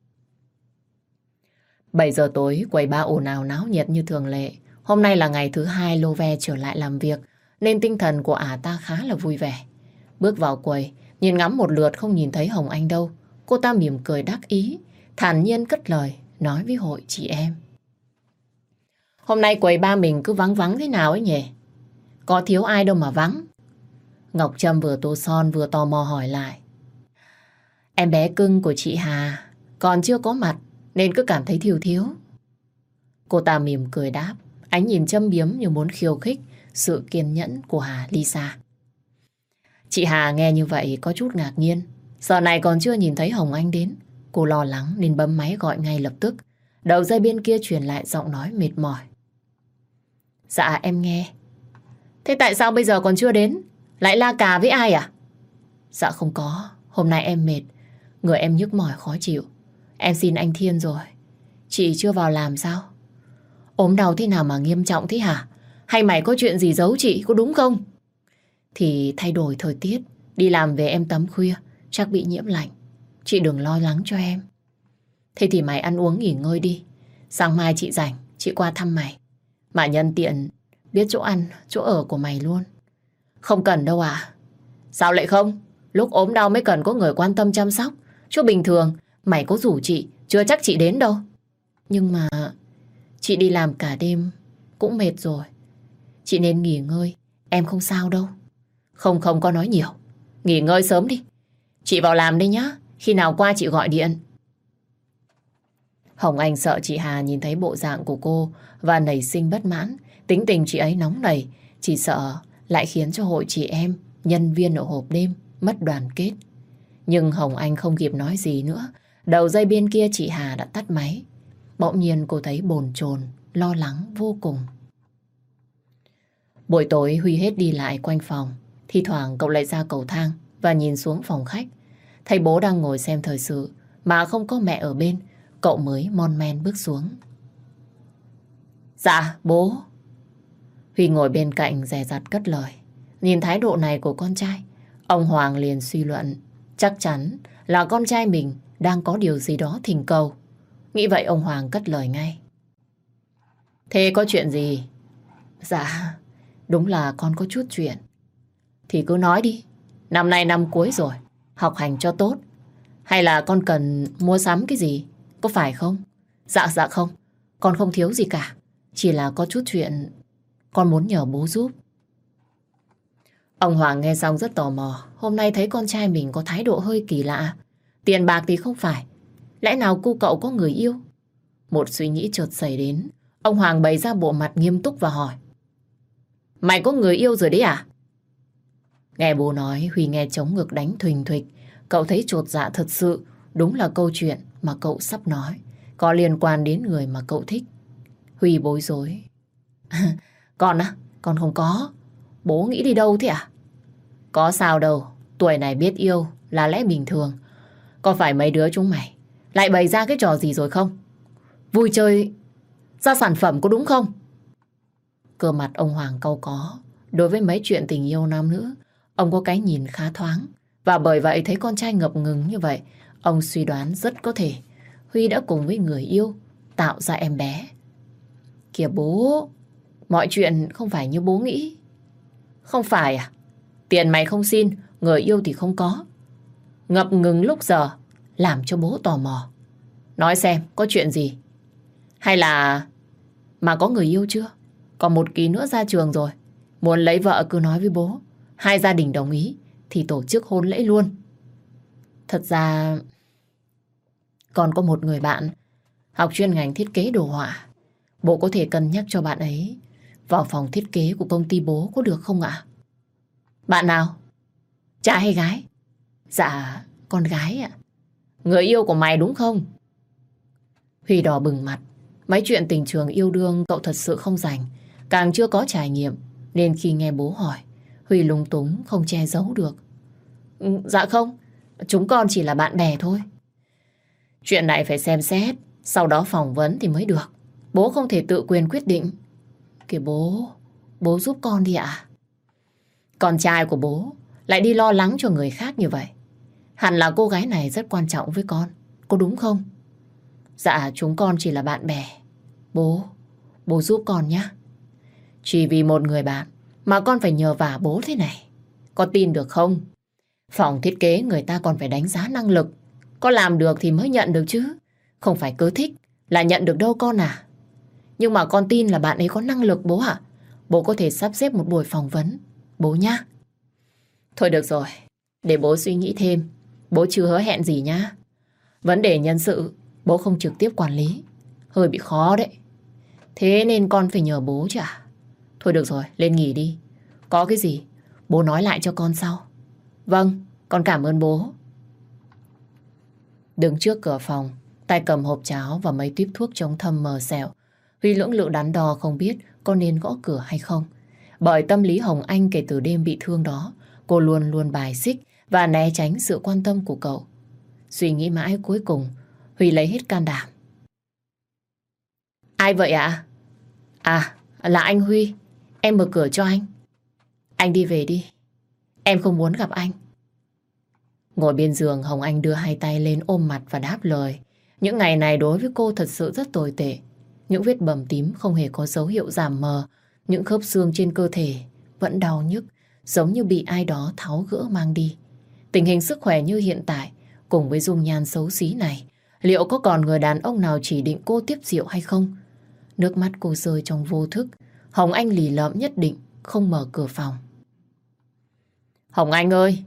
Speaker 1: 7 giờ tối, quầy bar ồn ào náo nhiệt như thường lệ. Hôm nay là ngày thứ 2 Lô Ve trở lại làm việc, nên tinh thần của ả ta khá là vui vẻ. Bước vào quầy, nhìn ngắm một lượt không nhìn thấy Hồng Anh đâu. Cô ta mỉm cười đắc ý, thản nhiên cất lời, nói với hội chị em. Hôm nay quầy ba mình cứ vắng vắng thế nào ấy nhỉ? Có thiếu ai đâu mà vắng. Ngọc Trâm vừa tô son vừa tò mò hỏi lại. Em bé cưng của chị Hà còn chưa có mặt nên cứ cảm thấy thiếu thiếu. Cô ta mỉm cười đáp, ánh nhìn châm biếm như muốn khiêu khích sự kiên nhẫn của Hà Lisa. Chị Hà nghe như vậy có chút ngạc nhiên. Giờ này còn chưa nhìn thấy Hồng Anh đến. Cô lo lắng nên bấm máy gọi ngay lập tức. Đầu dây bên kia truyền lại giọng nói mệt mỏi. Dạ em nghe. Thế tại sao bây giờ còn chưa đến? Lại la cà với ai à? Dạ không có. Hôm nay em mệt. Người em nhức mỏi khó chịu. Em xin anh Thiên rồi. Chị chưa vào làm sao? Ốm đau thế nào mà nghiêm trọng thế hả? Hay mày có chuyện gì giấu chị có đúng không? Thì thay đổi thời tiết. Đi làm về em tắm khuya. Chắc bị nhiễm lạnh. Chị đừng lo lắng cho em. Thế thì mày ăn uống nghỉ ngơi đi. Sáng mai chị rảnh, chị qua thăm mày. Mà nhân tiện biết chỗ ăn, chỗ ở của mày luôn. Không cần đâu à? Sao lại không? Lúc ốm đau mới cần có người quan tâm chăm sóc. Chứ bình thường mày có rủ chị, chưa chắc chị đến đâu. Nhưng mà chị đi làm cả đêm cũng mệt rồi. Chị nên nghỉ ngơi, em không sao đâu. Không có nói nhiều. nghỉ ngơi sớm đi. Chị vào làm đi nhá, khi nào qua chị gọi điện. Hồng Anh sợ chị Hà nhìn thấy bộ dạng của cô và nảy sinh bất mãn. Tính tình chị ấy nóng nảy, chỉ sợ lại khiến cho hội chị em, nhân viên ở hộp đêm mất đoàn kết. Nhưng Hồng Anh không kịp nói gì nữa. Đầu dây bên kia chị Hà đã tắt máy. Bỗng nhiên cô thấy bồn chồn, lo lắng vô cùng. Buổi tối Huy hết đi lại quanh phòng. Thi thoảng cậu lại ra cầu thang và nhìn xuống phòng khách. Thấy bố đang ngồi xem thời sự mà không có mẹ ở bên, cậu mới mon men bước xuống. Dạ, bố. Huy ngồi bên cạnh dè dặt cất lời. Nhìn thái độ này của con trai, ông Hoàng liền suy luận chắc chắn là con trai mình đang có điều gì đó thỉnh cầu. Nghĩ vậy ông Hoàng cất lời ngay. Thế có chuyện gì? Dạ, đúng là con có chút chuyện. Thì cứ nói đi. Năm nay năm cuối rồi, học hành cho tốt. Hay là con cần mua sắm cái gì? Có phải không? Dạ không, con không thiếu gì cả. Chỉ là có chút chuyện con muốn nhờ bố giúp. Ông Hoàng nghe xong rất tò mò. Hôm nay thấy con trai mình có thái độ hơi kỳ lạ. Tiền bạc thì không phải. Lẽ nào cu cậu có người yêu? Một suy nghĩ chợt xảy đến. Ông Hoàng bày ra bộ mặt nghiêm túc và hỏi. Mày có người yêu rồi đấy à? Nghe bố nói, Huy nghe trống ngực đánh thình thịch. Cậu thấy chột dạ thật sự. Đúng là câu chuyện mà cậu sắp nói có liên quan đến người mà cậu thích. Huy bối rối. Con á? Con không có. Bố nghĩ đi đâu thế à? Có sao đâu. Tuổi này biết yêu là lẽ bình thường. Có phải mấy đứa chúng mày lại bày ra cái trò gì rồi không? Vui chơi ra sản phẩm có đúng không? Cơ mặt ông Hoàng cau có. Đối với mấy chuyện tình yêu nam nữ, ông có cái nhìn khá thoáng. Và bởi vậy thấy con trai ngập ngừng như vậy, ông suy đoán rất có thể Huy đã cùng với người yêu tạo ra em bé. Kìa bố, mọi chuyện không phải như bố nghĩ. Không phải à? Tiền mày không xin, người yêu thì không có. Ngập ngừng lúc giờ làm cho bố tò mò. Nói xem có chuyện gì? Hay là mà có người yêu chưa? Còn một kỳ nữa ra trường rồi. Muốn lấy vợ cứ nói với bố. Hai gia đình đồng ý thì tổ chức hôn lễ luôn. Thật ra còn có một người bạn học chuyên ngành thiết kế đồ họa. Bố có thể cân nhắc cho bạn ấy vào phòng thiết kế của công ty bố có được không ạ? Bạn nào? Trai hay gái? Dạ, con gái ạ. Người yêu của mày đúng không? Huy đỏ bừng mặt. Mấy chuyện tình trường yêu đương cậu thật sự không rành, càng chưa có trải nghiệm, nên khi nghe bố hỏi, Huy lúng túng không che giấu được. Dạ không, chúng con chỉ là bạn bè thôi. Chuyện này phải xem xét, sau đó phỏng vấn thì mới được. Bố không thể tự quyền quyết định. Kìa bố giúp con đi ạ. Con trai của bố lại đi lo lắng cho người khác như vậy. Hẳn là cô gái này rất quan trọng với con, có đúng không? Dạ, chúng con chỉ là bạn bè. Bố giúp con nhé. Chỉ vì một người bạn mà con phải nhờ vả bố thế này. Con tin được không? Phòng thiết kế người ta còn phải đánh giá năng lực. Có làm được thì mới nhận được chứ. Không phải cứ thích là nhận được đâu con à. Nhưng mà con tin là bạn ấy có năng lực bố ạ. Bố có thể sắp xếp một buổi phỏng vấn bố nhá. Thôi được rồi, để bố suy nghĩ thêm. Bố chưa hứa hẹn gì nhá. Vấn đề nhân sự bố không trực tiếp quản lý, hơi bị khó đấy. Thế nên con phải nhờ bố chứ à? Thôi được rồi, lên nghỉ đi. Có cái gì bố nói lại cho con sau. Vâng, con cảm ơn bố. Đứng trước cửa phòng, tay cầm hộp cháo và mấy tuýp thuốc chống thâm mờ xẹo, Huy lưỡng lự đắn đo không biết có nên gõ cửa hay không. Bởi tâm lý Hồng Anh kể từ đêm bị thương đó, cô luôn luôn bài xích và né tránh sự quan tâm của cậu. Suy nghĩ mãi cuối cùng, Huy lấy hết can đảm. Ai vậy ạ? À, là anh Huy. Em mở cửa cho anh. Anh đi về đi. Em không muốn gặp anh. Ngồi bên giường, Hồng Anh đưa hai tay lên ôm mặt và đáp lời. Những ngày này đối với cô thật sự rất tồi tệ. Những vết bầm tím không hề có dấu hiệu giảm mờ. Những khớp xương trên cơ thể vẫn đau nhức, giống như bị ai đó tháo gỡ mang đi. Tình hình sức khỏe như hiện tại, cùng với dung nhan xấu xí này, liệu có còn người đàn ông nào chỉ định cô tiếp rượu hay không? Nước mắt cô rơi trong vô thức. Hồng Anh lì lợm nhất định không mở cửa phòng. Hồng Anh ơi,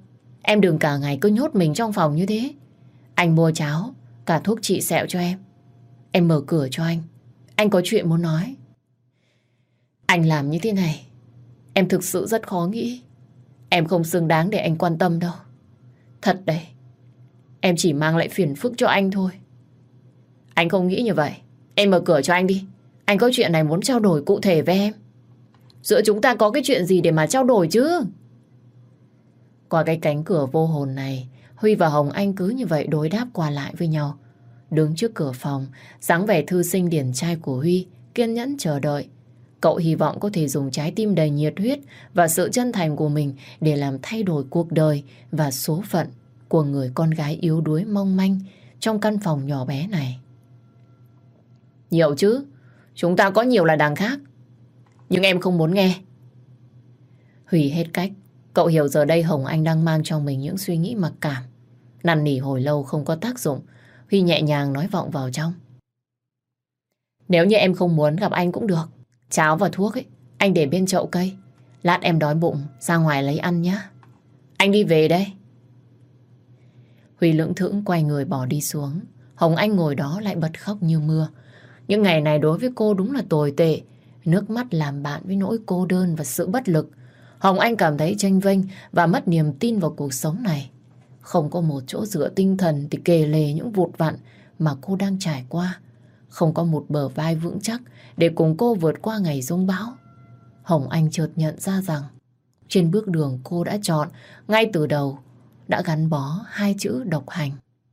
Speaker 1: Em đừng cả ngày cứ nhốt mình trong phòng như thế. Anh mua cháo, cả thuốc trị sẹo cho em. Em mở cửa cho anh. Anh có chuyện muốn nói. Anh làm như thế này, em thực sự rất khó nghĩ. Em không xứng đáng để anh quan tâm đâu. Thật đấy, em chỉ mang lại phiền phức cho anh thôi. Anh không nghĩ như vậy. Em mở cửa cho anh đi. Anh có chuyện này muốn trao đổi cụ thể với em. Giữa chúng ta có cái chuyện gì để mà trao đổi chứ? Qua cái cánh cửa vô hồn này, Huy và Hồng Anh cứ như vậy đối đáp qua lại với nhau. Đứng trước cửa phòng, dáng vẻ thư sinh điển trai của Huy kiên nhẫn chờ đợi. Cậu hy vọng có thể dùng trái tim đầy nhiệt huyết và sự chân thành của mình để làm thay đổi cuộc đời và số phận của người con gái yếu đuối mong manh trong căn phòng nhỏ bé này. Nhiều chứ, chúng ta có nhiều là đằng khác. Nhưng em không muốn nghe. Huy hết cách. Cậu hiểu giờ đây Hồng Anh đang mang trong mình những suy nghĩ mặc cảm. Năn nỉ hồi lâu không có tác dụng. Huy nhẹ nhàng nói vọng vào trong. Nếu như em không muốn gặp anh cũng được. Cháo và thuốc ấy, anh để bên chậu cây. Lát em đói bụng, ra ngoài lấy ăn nhé. Anh đi về đây. Huy lững thững quay người bỏ đi xuống. Hồng Anh ngồi đó lại bật khóc như mưa. Những ngày này đối với cô đúng là tồi tệ. Nước mắt làm bạn với nỗi cô đơn và sự bất lực. Hồng Anh cảm thấy chênh vênh và mất niềm tin vào cuộc sống này. Không có một chỗ dựa tinh thần để kề lề những vụt vặn mà cô đang trải qua. Không có một bờ vai vững chắc để cùng cô vượt qua ngày giông bão. Hồng Anh chợt nhận ra rằng trên bước đường cô đã chọn ngay từ đầu đã gắn bó hai chữ độc hành.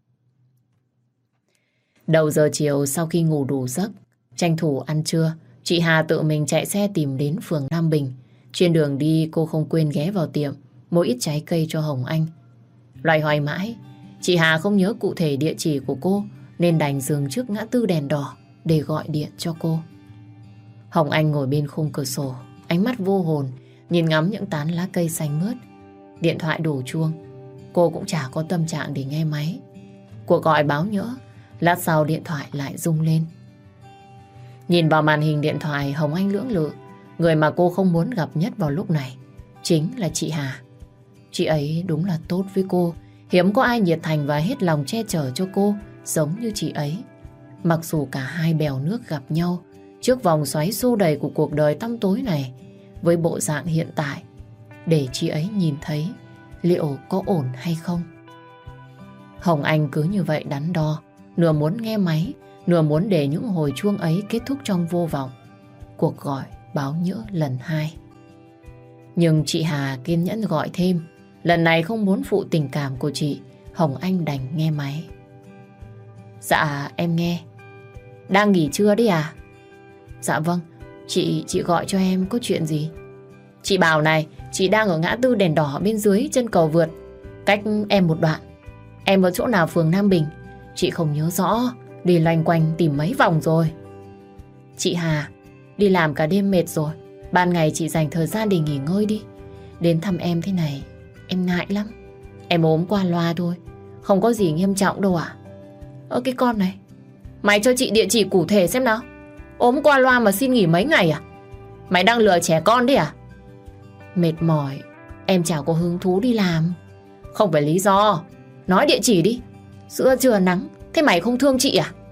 Speaker 1: Đầu giờ chiều sau khi ngủ đủ giấc, tranh thủ ăn trưa, chị Hà tự mình chạy xe tìm đến phường Nam Bình. Trên đường đi cô không quên ghé vào tiệm mua ít trái cây cho Hồng Anh. Loay hoay mãi, chị Hà không nhớ cụ thể địa chỉ của cô nên đành dừng trước ngã tư đèn đỏ để gọi điện cho cô. Hồng Anh ngồi bên khung cửa sổ, ánh mắt vô hồn nhìn ngắm những tán lá cây xanh mướt. Điện thoại đổ chuông, cô cũng chả có tâm trạng để nghe máy. Cuộc gọi báo nhỡ, lát sau điện thoại lại rung lên. Nhìn vào màn hình điện thoại, Hồng Anh lưỡng lự. Người mà cô không muốn gặp nhất vào lúc này chính là chị Hà. Chị ấy đúng là tốt với cô. Hiếm có ai nhiệt thành và hết lòng che chở cho cô giống như chị ấy. Mặc dù cả hai bèo nước gặp nhau trước vòng xoáy xô đầy của cuộc đời tăm tối này, với bộ dạng hiện tại, để chị ấy nhìn thấy liệu có ổn hay không. Hồng Anh cứ như vậy đắn đo, nửa muốn nghe máy, nửa muốn để những hồi chuông ấy kết thúc trong vô vọng. Cuộc gọi báo nhỡ lần 2. Nhưng chị Hà kiên nhẫn gọi thêm. Lần này không muốn phụ tình cảm của chị, Hồng Anh đành nghe máy. Dạ em nghe. Đang nghỉ trưa đấy à? Dạ vâng, chị gọi cho em có chuyện gì? Chị bảo này, chị đang ở ngã tư đèn đỏ bên dưới chân cầu vượt, cách em một đoạn. Em ở chỗ nào phường Nam Bình? Chị không nhớ rõ, đi loanh quanh tìm mấy vòng rồi. Chị Hà, đi làm cả đêm mệt rồi, ban ngày chị dành thời gian để nghỉ ngơi đi. Đến thăm em thế này, em ngại lắm. Em ốm qua loa thôi, không có gì nghiêm trọng đâu à? Cái con này, mày cho chị địa chỉ cụ thể xem nào. Ốm qua loa mà xin nghỉ mấy ngày à? Mày đang lừa trẻ con đấy à? Mệt mỏi, em chả có hứng thú đi làm. Không phải lý do, nói địa chỉ đi. Giữa trưa nắng, thế mày không thương chị à?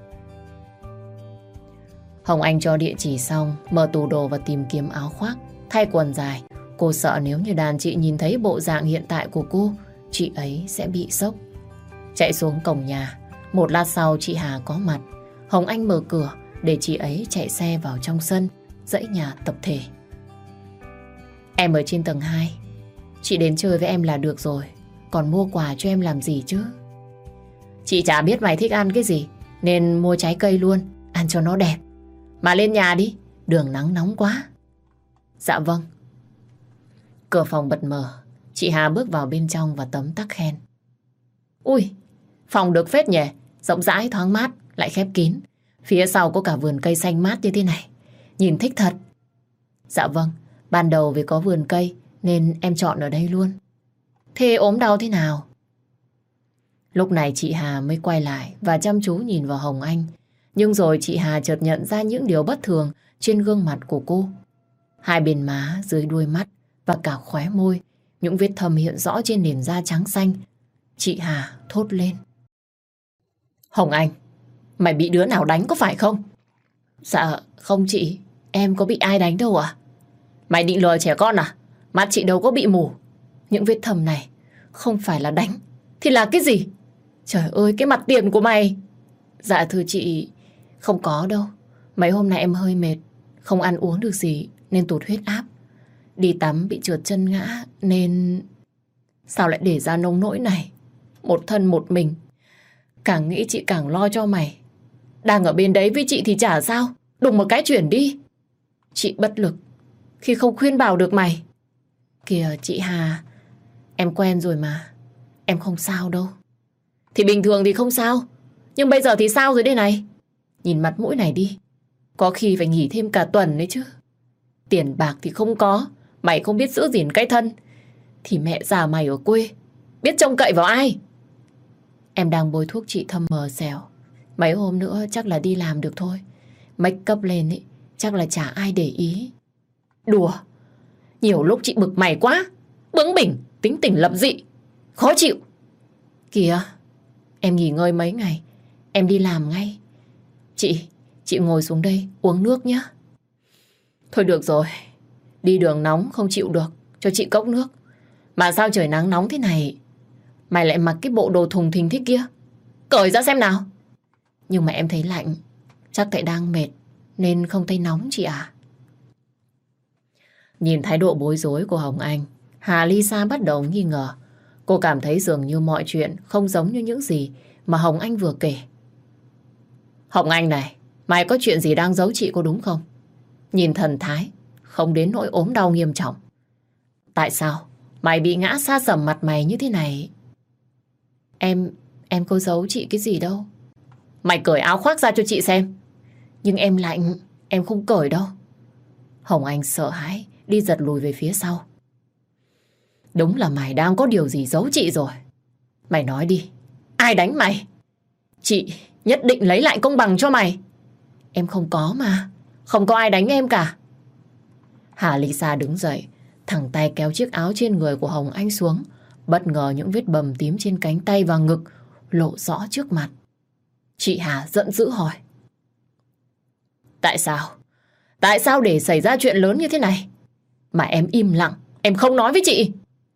Speaker 1: Hồng Anh cho địa chỉ xong, mở tủ đồ và tìm kiếm áo khoác, thay quần dài. Cô sợ nếu như đàn chị nhìn thấy bộ dạng hiện tại của cô, chị ấy sẽ bị sốc. Chạy xuống cổng nhà, một lát sau chị Hà có mặt. Hồng Anh mở cửa để chị ấy chạy xe vào trong sân, dãy nhà tập thể. Em ở trên tầng 2, chị đến chơi với em là được rồi, còn mua quà cho em làm gì chứ? Chị chả biết mày thích ăn cái gì, nên mua trái cây luôn, ăn cho nó đẹp. Mà lên nhà đi, đường nắng nóng quá. Dạ vâng. Cửa phòng bật mở, chị Hà bước vào bên trong và tấm tắc khen. Ui, phòng được phết nhỉ, rộng rãi thoáng mát, lại khép kín. Phía sau có cả vườn cây xanh mát như thế này, nhìn thích thật. Dạ vâng, ban đầu vì có vườn cây nên em chọn ở đây luôn. Thế ốm đau thế nào? Lúc này chị Hà mới quay lại và chăm chú nhìn vào Hồng Anh. Nhưng rồi chị Hà chợt nhận ra những điều bất thường trên gương mặt của cô. Hai bên má, dưới đuôi mắt và cả khóe môi Những vết thâm hiện rõ trên nền da trắng xanh. Chị Hà thốt lên. Hồng Anh, mày bị đứa nào đánh có phải không? Dạ không chị, em có bị ai đánh đâu ạ. Mày định lừa trẻ con à? Mắt chị đâu có bị mù. Những vết thâm này không phải là đánh thì là cái gì? Trời ơi, cái mặt tiền của mày. Dạ thưa chị, không có đâu. Mấy hôm nay em hơi mệt, không ăn uống được gì nên tụt huyết áp. Đi tắm bị trượt chân ngã nên... Sao lại để ra nông nỗi này? Một thân một mình. Càng nghĩ chị càng lo cho mày. Đang ở bên đấy với chị thì chả sao. Đùng một cái chuyển đi. Chị bất lực khi không khuyên bảo được mày. Kìa chị Hà, em quen rồi mà. Em không sao đâu. Thì bình thường thì không sao, nhưng bây giờ thì sao rồi đây này? Nhìn mặt mũi này đi, có khi phải nghỉ thêm cả tuần đấy chứ. Tiền bạc thì không có, mày không biết giữ gìn cái thân, thì mẹ già mày ở quê biết trông cậy vào ai? Em đang bôi thuốc trị thâm mờ xèo. Mấy hôm nữa chắc là đi làm được thôi. Make up lên ý, chắc là chả ai để ý. Đùa, nhiều lúc chị bực mày quá. Bướng bỉnh, tính tình lập dị, khó chịu. Kìa, em nghỉ ngơi mấy ngày, em đi làm ngay. Chị ngồi xuống đây uống nước nhé. Thôi được rồi, đi đường nóng không chịu được, cho chị cốc nước. Mà sao trời nắng nóng thế này mày lại mặc cái bộ đồ thùng thình thế kia? Cởi ra xem nào. Nhưng mà em thấy lạnh, chắc tại đang mệt nên không thấy nóng chị à. Nhìn thái độ bối rối của Hồng Anh, Hà Lisa bắt đầu nghi ngờ. Cô cảm thấy dường như mọi chuyện không giống như những gì mà Hồng Anh vừa kể. Hồng Anh này, mày có chuyện gì đang giấu chị có đúng không? Nhìn thần thái, không đến nỗi ốm đau nghiêm trọng. Tại sao mày bị ngã sa sầm mặt mày như thế này? Em có giấu chị cái gì đâu. Mày cởi áo khoác ra cho chị xem. Nhưng em lạnh, em không cởi đâu. Hồng Anh sợ hãi, đi giật lùi về phía sau. Đúng là mày đang có điều gì giấu chị rồi. Mày nói đi, ai đánh mày? Chị nhất định lấy lại công bằng cho mày. Em không có mà, không có ai đánh em cả. Hà Lisa đứng dậy, thẳng tay kéo chiếc áo trên người của Hồng Anh xuống. Bất ngờ những vết bầm tím trên cánh tay và ngực lộ rõ trước mặt. Chị Hà giận dữ hỏi. Tại sao? Tại sao để xảy ra chuyện lớn như thế này mà em im lặng, em không nói với chị?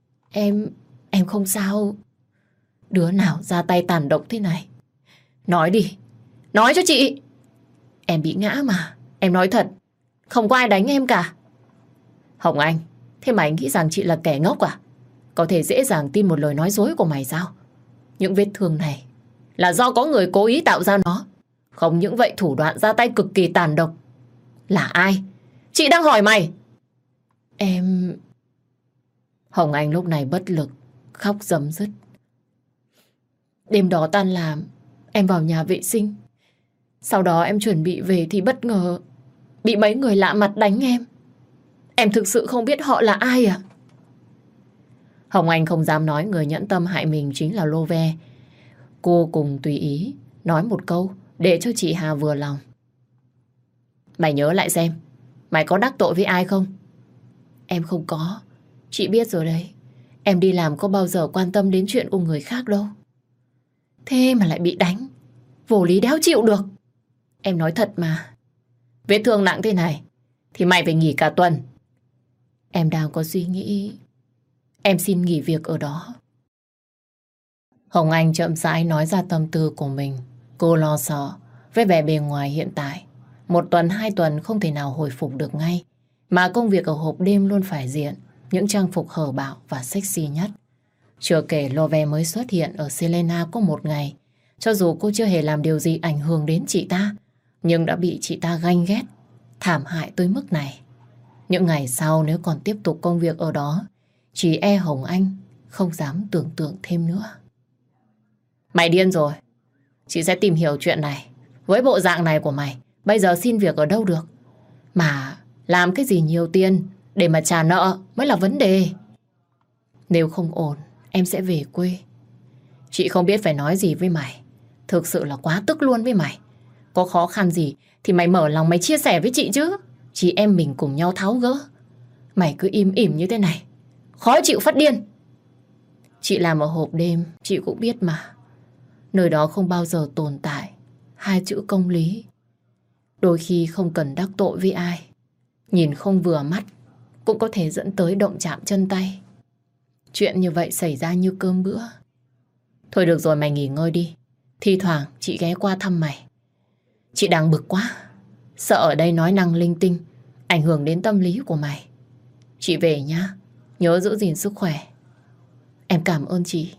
Speaker 1: Em không sao. Đứa nào ra tay tàn độc thế này? Nói đi, nói cho chị. Em bị ngã mà, em nói thật, không có ai đánh em cả. Hồng Anh, thế mày nghĩ rằng chị là kẻ ngốc à? Có thể dễ dàng tin một lời nói dối của mày sao? Những vết thương này là do có người cố ý tạo ra nó. Không những vậy, thủ đoạn ra tay cực kỳ tàn độc. Là ai? Chị đang hỏi mày. Em... Hồng Anh lúc này bất lực, khóc rấm rứt. Đêm đó tan làm, em vào nhà vệ sinh. Sau đó em chuẩn bị về thì bất ngờ bị mấy người lạ mặt đánh em. Em thực sự không biết họ là ai à? Hồng Anh không dám nói người nhẫn tâm hại mình chính là Lô Ve. Cô cùng tùy ý nói một câu để cho chị Hà vừa lòng. Mày nhớ lại xem, mày có đắc tội với ai không? Em không có. Chị biết rồi đấy. Em đi làm có bao giờ quan tâm đến chuyện của người khác đâu. Thế mà lại bị đánh, vô lý đéo chịu được. Em nói thật mà. Vết thương nặng thế này thì mày phải nghỉ cả tuần. Em đang có suy nghĩ em xin nghỉ việc ở đó. Hồng Anh chậm rãi nói ra tâm tư của mình. Cô lo sợ với vẻ bề ngoài hiện tại. 1 tuần 2 tuần không thể nào hồi phục được ngay. Mà công việc ở hộp đêm luôn phải diện những trang phục hở bạo và sexy nhất. Chưa kể Love mới xuất hiện ở Selena có 1 ngày. Cho dù cô chưa hề làm điều gì ảnh hưởng đến chị ta, nhưng đã bị chị ta ganh ghét, thảm hại tới mức này. Những ngày sau nếu còn tiếp tục công việc ở đó, chỉ e Hồng Anh không dám tưởng tượng thêm nữa. Mày điên rồi. Chị sẽ tìm hiểu chuyện này. Với bộ dạng này của mày, bây giờ xin việc ở đâu được? Mà làm cái gì nhiều tiền để mà trả nợ mới là vấn đề. Nếu không ổn, em sẽ về quê. Chị không biết phải nói gì với mày. Thực sự là quá tức luôn với mày. Có khó khăn gì thì mày mở lòng mày chia sẻ với chị chứ. Chị em mình cùng nhau tháo gỡ. Mày cứ im ỉm như thế này, khó chịu phát điên. Chị làm ở hộp đêm, chị cũng biết mà. Nơi đó không bao giờ tồn tại hai chữ công lý. Đôi khi không cần đắc tội với ai, nhìn không vừa mắt cũng có thể dẫn tới động chạm chân tay. Chuyện như vậy xảy ra như cơm bữa. Thôi được rồi, mày nghỉ ngơi đi. Thi thoảng chị ghé qua thăm mày. Chị đang bực quá, sợ ở đây nói năng linh tinh ảnh hưởng đến tâm lý của mày. Chị về nhá, nhớ giữ gìn sức khỏe. Em cảm ơn chị.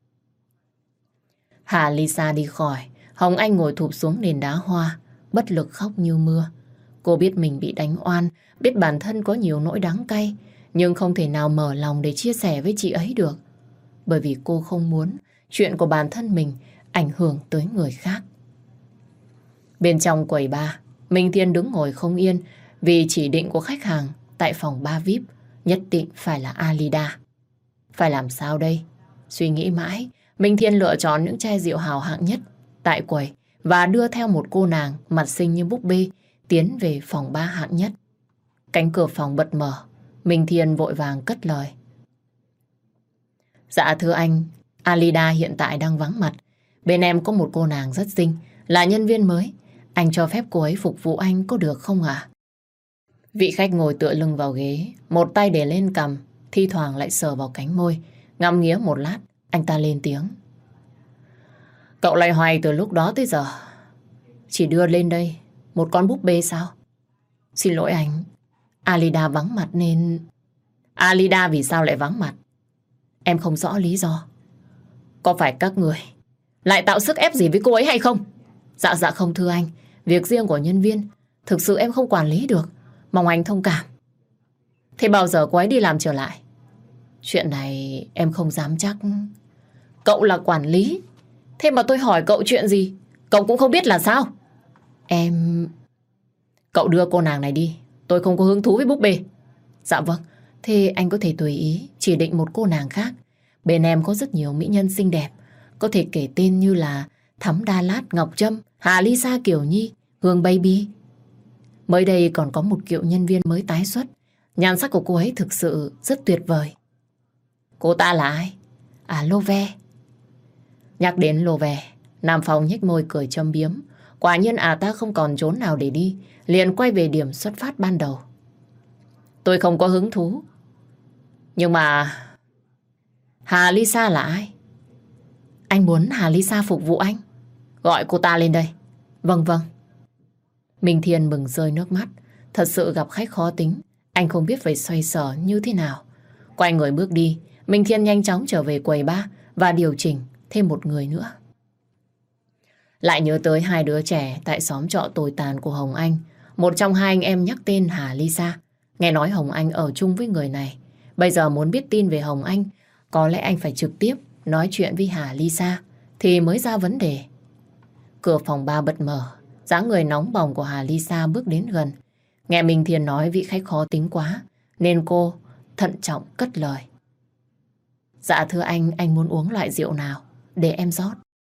Speaker 1: Hà Lisa đi khỏi, Hồng Anh ngồi thụp xuống nền đá hoa, bất lực khóc như mưa. Cô biết mình bị đánh oan, biết bản thân có nhiều nỗi đắng cay, nhưng không thể nào mở lòng để chia sẻ với chị ấy được. Bởi vì cô không muốn chuyện của bản thân mình ảnh hưởng tới người khác. Bên trong quầy bar, Minh Thiên đứng ngồi không yên vì chỉ định của khách hàng tại phòng bar VIP nhất định phải là Alida. Phải làm sao đây? Suy nghĩ mãi, Minh Thiên lựa chọn những chai rượu hào hạng nhất tại quầy và đưa theo một cô nàng mặt xinh như búp bê tiến về phòng bar hạng nhất. Cánh cửa phòng bật mở, Minh Thiên vội vàng cất lời. Dạ thưa anh, Alida hiện tại đang vắng mặt. Bên em có một cô nàng rất xinh, là nhân viên mới. Anh cho phép cô ấy phục vụ anh có được không ạ? Vị khách ngồi tựa lưng vào ghế, một tay để lên cằm, thi thoảng lại sờ vào cánh môi. Ngắm nghía một lát, anh ta lên tiếng. Cậu loay hoay từ lúc đó tới giờ. Chỉ đưa lên đây một con búp bê sao? Xin lỗi anh, Alida vắng mặt nên... Alida vì sao lại vắng mặt? Em không rõ lý do. Có phải các người lại tạo sức ép gì với cô ấy hay không? Dạ không thưa anh, việc riêng của nhân viên thực sự em không quản lý được, mong anh thông cảm. Thế bao giờ cô ấy đi làm trở lại? Chuyện này em không dám chắc. Cậu là quản lý, thế mà tôi hỏi cậu chuyện gì cậu cũng không biết là sao? Cậu đưa cô nàng này đi, tôi không có hứng thú với búp bê. Dạ vâng, thế anh có thể tùy ý chỉ định một cô nàng khác. Bên em có rất nhiều mỹ nhân xinh đẹp, có thể kể tên như là Thắm Đa Lát, Ngọc Trâm, Hà Lisa, Kiều Nhi, Hương Baby. Mới đây còn có một cựu nhân viên mới tái xuất. Nhan sắc của cô ấy thực sự rất tuyệt vời. Cô ta là ai? À, Love. Nhắc đến Love, Nam Phong nhếch môi cười châm biếm. Quả nhiên ta không còn chốn nào để đi, liền quay về điểm xuất phát ban đầu. Tôi không có hứng thú. Nhưng mà... Hà Lisa là ai? Anh muốn Hà Lisa phục vụ anh. Gọi cô ta lên đây. Vâng. Minh Thiên mừng rơi nước mắt. Thật sự gặp khách khó tính. Anh không biết phải xoay sở như thế nào. Quay người bước đi, Minh Thiên nhanh chóng trở về quầy bar và điều chỉnh thêm một người nữa. Lại nhớ tới hai đứa trẻ tại xóm trọ tồi tàn của Hồng Anh. Một trong hai anh em nhắc tên Hà Lisa. Nghe nói Hồng Anh ở chung với người này. Bây giờ muốn biết tin về Hồng Anh, có lẽ anh phải trực tiếp nói chuyện với Hà Lisa thì mới ra vấn đề. Cửa phòng bar bật mở, dáng người nóng bỏng của Hà Lisa bước đến gần. Nghe Minh Thiên nói vị khách khó tính quá, nên cô thận trọng cất lời. Dạ thưa anh muốn uống loại rượu nào để em rót?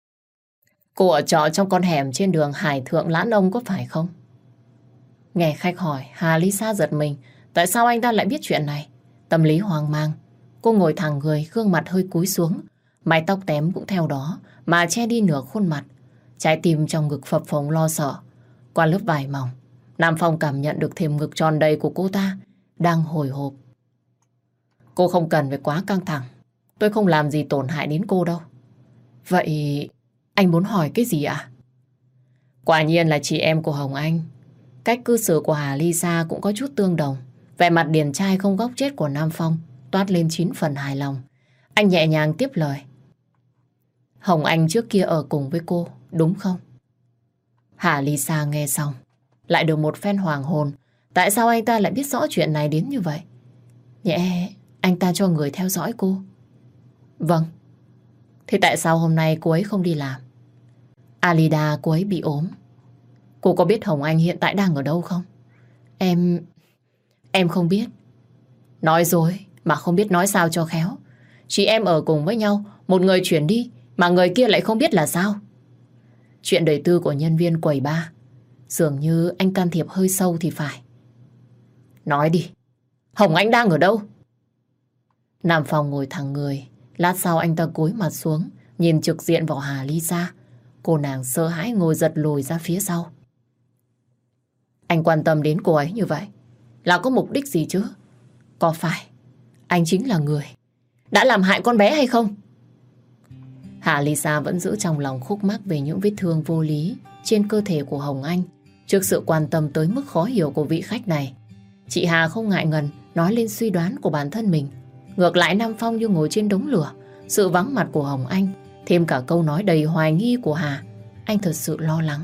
Speaker 1: Cô ở trọ trong con hẻm trên đường Hải Thượng Lãn Ông có phải không? Nghe khách hỏi, Hà Lisa giật mình. Tại sao anh ta lại biết chuyện này? Tâm lý hoang mang, cô ngồi thẳng người, gương mặt hơi cúi xuống. Mái tóc tém cũng theo đó mà che đi nửa khuôn mặt. Trái tim trong ngực phập phồng lo sợ. Qua lớp vải mỏng, Nam Phong cảm nhận được thềm ngực tròn đầy của cô ta đang hồi hộp. Cô không cần phải quá căng thẳng. Tôi không làm gì tổn hại đến cô đâu. Vậy anh muốn hỏi cái gì ạ? Quả nhiên là chị em của Hồng Anh. Cách cư xử của Hà Lisa cũng có chút tương đồng. Vẻ mặt điển trai không góc chết của Nam Phong toát lên 9 phần hài lòng. Anh nhẹ nhàng tiếp lời. Hồng Anh trước kia ở cùng với cô, đúng không? Hà Lisa nghe xong lại được một phen hoàng hồn. Tại sao anh ta lại biết rõ chuyện này đến như vậy? Nhẹ anh ta cho người theo dõi cô. Vâng. Thế tại sao hôm nay cô ấy không đi làm? Alida cô ấy bị ốm. Cô có biết Hồng Anh hiện tại đang ở đâu không? Em không biết. Nói dối mà không biết nói sao cho khéo. Chị em ở cùng với nhau, một người chuyển đi mà người kia lại không biết là sao? Chuyện đời tư của nhân viên quầy bar dường như anh can thiệp hơi sâu thì phải. Nói đi, Hồng Anh đang ở đâu? Nam Phong ngồi thẳng người. Lát sau anh ta cúi mặt xuống, nhìn trực diện vào Hà Lisa. Cô nàng sợ hãi ngồi giật lùi ra phía sau. Anh quan tâm đến cô ấy như vậy là có mục đích gì chứ? Có phải anh chính là người đã làm hại con bé hay không? Hà Lisa vẫn giữ trong lòng khúc mắc về những vết thương vô lý trên cơ thể của Hồng Anh. Trước sự quan tâm tới mức khó hiểu của vị khách này, chị Hà không ngại ngần nói lên suy đoán của bản thân mình. Ngược lại Nam Phong như ngồi trên đống lửa. Sự vắng mặt của Hồng Anh, thêm cả câu nói đầy hoài nghi của Hà, anh thật sự lo lắng.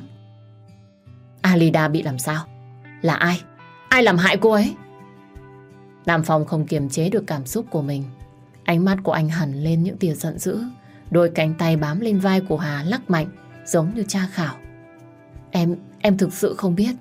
Speaker 1: Alida bị làm sao? Là ai? Ai làm hại cô ấy? Nam Phong không kiềm chế được cảm xúc của mình. Ánh mắt của anh hằn lên những tia giận dữ. Đôi cánh tay bám lên vai của Hà lắc mạnh, giống như tra khảo. Em thực sự không biết.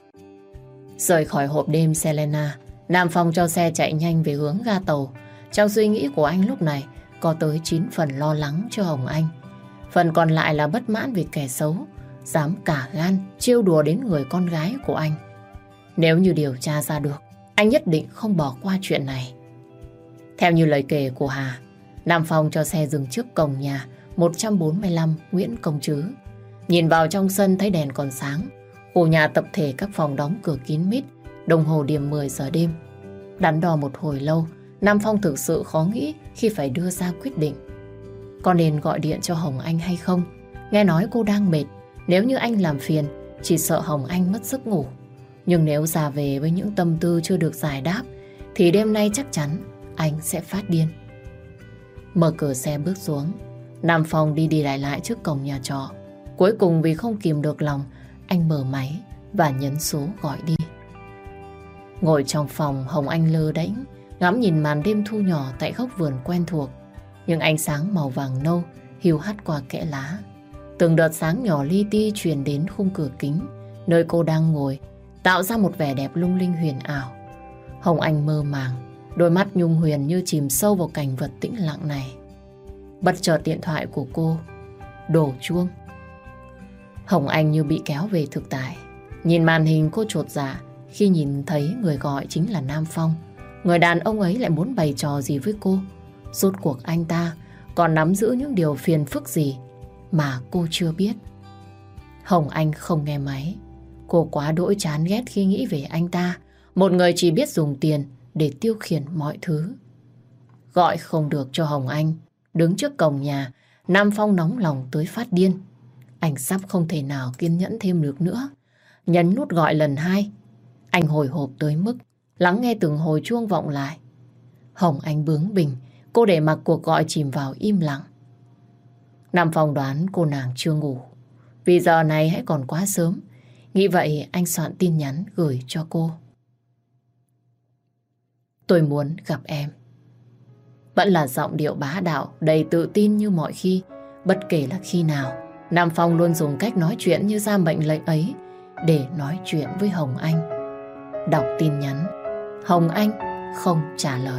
Speaker 1: Rời khỏi hộp đêm Selena, Nam Phong cho xe chạy nhanh về hướng ga tàu. Trong suy nghĩ của anh lúc này có tới 9 phần lo lắng cho Hồng Anh. Phần còn lại là bất mãn vì kẻ xấu dám cả gan trêu đùa đến người con gái của anh. Nếu như điều tra ra được, anh nhất định không bỏ qua chuyện này. Theo như lời kể của Hà, Nam Phong cho xe dừng trước cổng nhà 145 Nguyễn Công Trứ. Nhìn vào trong sân thấy đèn còn sáng. Khu nhà tập thể các phòng đóng cửa kín mít, đồng hồ điểm 10 giờ đêm. Đắn đo một hồi lâu, Nam Phong thực sự khó nghĩ khi phải đưa ra quyết định. Có nên gọi điện cho Hồng Anh hay không? Nghe nói cô đang mệt, nếu như anh làm phiền, chỉ sợ Hồng Anh mất giấc ngủ. Nhưng nếu ra về với những tâm tư chưa được giải đáp, thì đêm nay chắc chắn anh sẽ phát điên. Mở cửa xe bước xuống, Nam Phong đi lại trước cổng nhà trọ. Cuối cùng vì không kìm được lòng, anh mở máy và nhấn số gọi đi. Ngồi trong phòng, Hồng Anh lơ đễnh ngắm nhìn màn đêm thu nhỏ tại góc vườn quen thuộc. Những ánh sáng màu vàng nâu hiu hắt qua kẽ lá. Từng đợt sáng nhỏ li ti truyền đến khung cửa kính nơi cô đang ngồi, tạo ra một vẻ đẹp lung linh huyền ảo. Hồng Anh mơ màng, đôi mắt nhung huyền như chìm sâu vào cảnh vật tĩnh lặng này. Bất chợt điện thoại của cô đổ chuông. Hồng Anh như bị kéo về thực tại. Nhìn màn hình cô chột dạ khi nhìn thấy người gọi chính là Nam Phong. Người đàn ông ấy lại muốn bày trò gì với cô? Rốt cuộc anh ta còn nắm giữ những điều phiền phức gì mà cô chưa biết? Hồng Anh không nghe máy. Cô quá đỗi chán ghét khi nghĩ về anh ta, một người chỉ biết dùng tiền để tiêu khiển mọi thứ. Gọi không được cho Hồng Anh. Đứng trước cổng nhà, Nam Phong nóng lòng tới phát điên. Anh sắp không thể nào kiên nhẫn thêm được nữa. Nhấn nút gọi lần 2. Anh hồi hộp tới mức lắng nghe từng hồi chuông vọng lại. Hồng Anh bướng bỉnh, cô để mặc cuộc gọi chìm vào im lặng. Nam Phong đoán cô nàng chưa ngủ, vì giờ này hãy còn quá sớm. Nghĩ vậy anh soạn tin nhắn gửi cho cô. Tôi muốn gặp em. Vẫn là giọng điệu bá đạo, đầy tự tin như mọi khi. Bất kể là khi nào, Nam Phong luôn dùng cách nói chuyện như ra mệnh lệnh ấy để nói chuyện với Hồng Anh. Đọc tin nhắn, Hồng Anh không trả lời.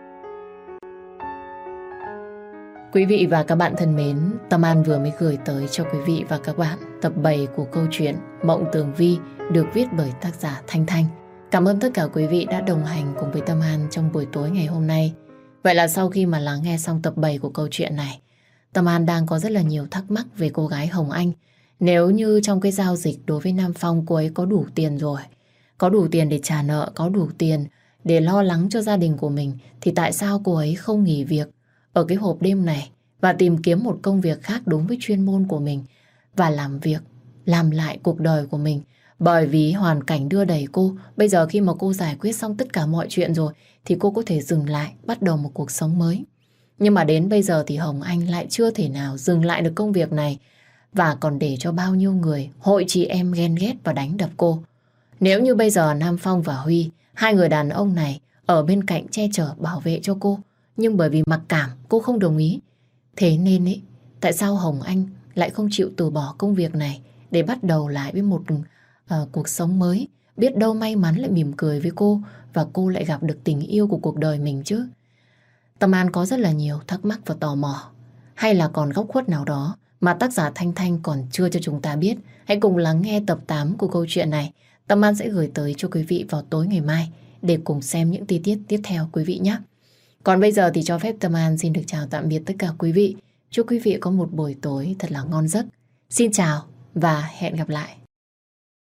Speaker 1: Quý vị và các bạn thân mến, Tâm An vừa mới gửi tới cho quý vị và các bạn tập 7 của câu chuyện Mộng Tường Vi được viết bởi tác giả Thanh Thanh. Cảm ơn tất cả quý vị đã đồng hành cùng với Tâm An trong buổi tối ngày hôm nay. Vậy là sau khi mà lắng nghe xong tập 7 của câu chuyện này, Tâm An đang có rất là nhiều thắc mắc về cô gái Hồng Anh. Nếu như trong cái giao dịch đối với Nam Phong cô ấy có đủ tiền rồi, có đủ tiền để trả nợ, có đủ tiền để lo lắng cho gia đình của mình, thì tại sao cô ấy không nghỉ việc ở cái hộp đêm này và tìm kiếm một công việc khác đúng với chuyên môn của mình và làm việc, làm lại cuộc đời của mình? Bởi vì hoàn cảnh đưa đẩy cô, bây giờ khi mà cô giải quyết xong tất cả mọi chuyện rồi thì cô có thể dừng lại, bắt đầu một cuộc sống mới. Nhưng mà đến bây giờ thì Hồng Anh lại chưa thể nào dừng lại được công việc này và còn để cho bao nhiêu người, hội chị em ghen ghét và đánh đập cô. Nếu như bây giờ Nam Phong và Huy, hai người đàn ông này ở bên cạnh che chở bảo vệ cho cô, nhưng bởi vì mặc cảm cô không đồng ý. Thế nên tại sao Hồng Anh lại không chịu từ bỏ công việc này để bắt đầu lại với một cuộc sống mới? Biết đâu may mắn lại mỉm cười với cô và cô lại gặp được tình yêu của cuộc đời mình chứ. Tâm An có rất là nhiều thắc mắc và tò mò. Hay là còn góc khuất nào đó mà tác giả Thanh Thanh còn chưa cho chúng ta biết? Hãy cùng lắng nghe tập 8 của câu chuyện này. Tâm An sẽ gửi tới cho quý vị vào tối ngày mai để cùng xem những chi tiết tiếp theo quý vị nhé. Còn bây giờ thì cho phép Tâm An xin được chào tạm biệt tất cả quý vị. Chúc quý vị có một buổi tối thật là ngon giấc. Xin chào và hẹn gặp lại.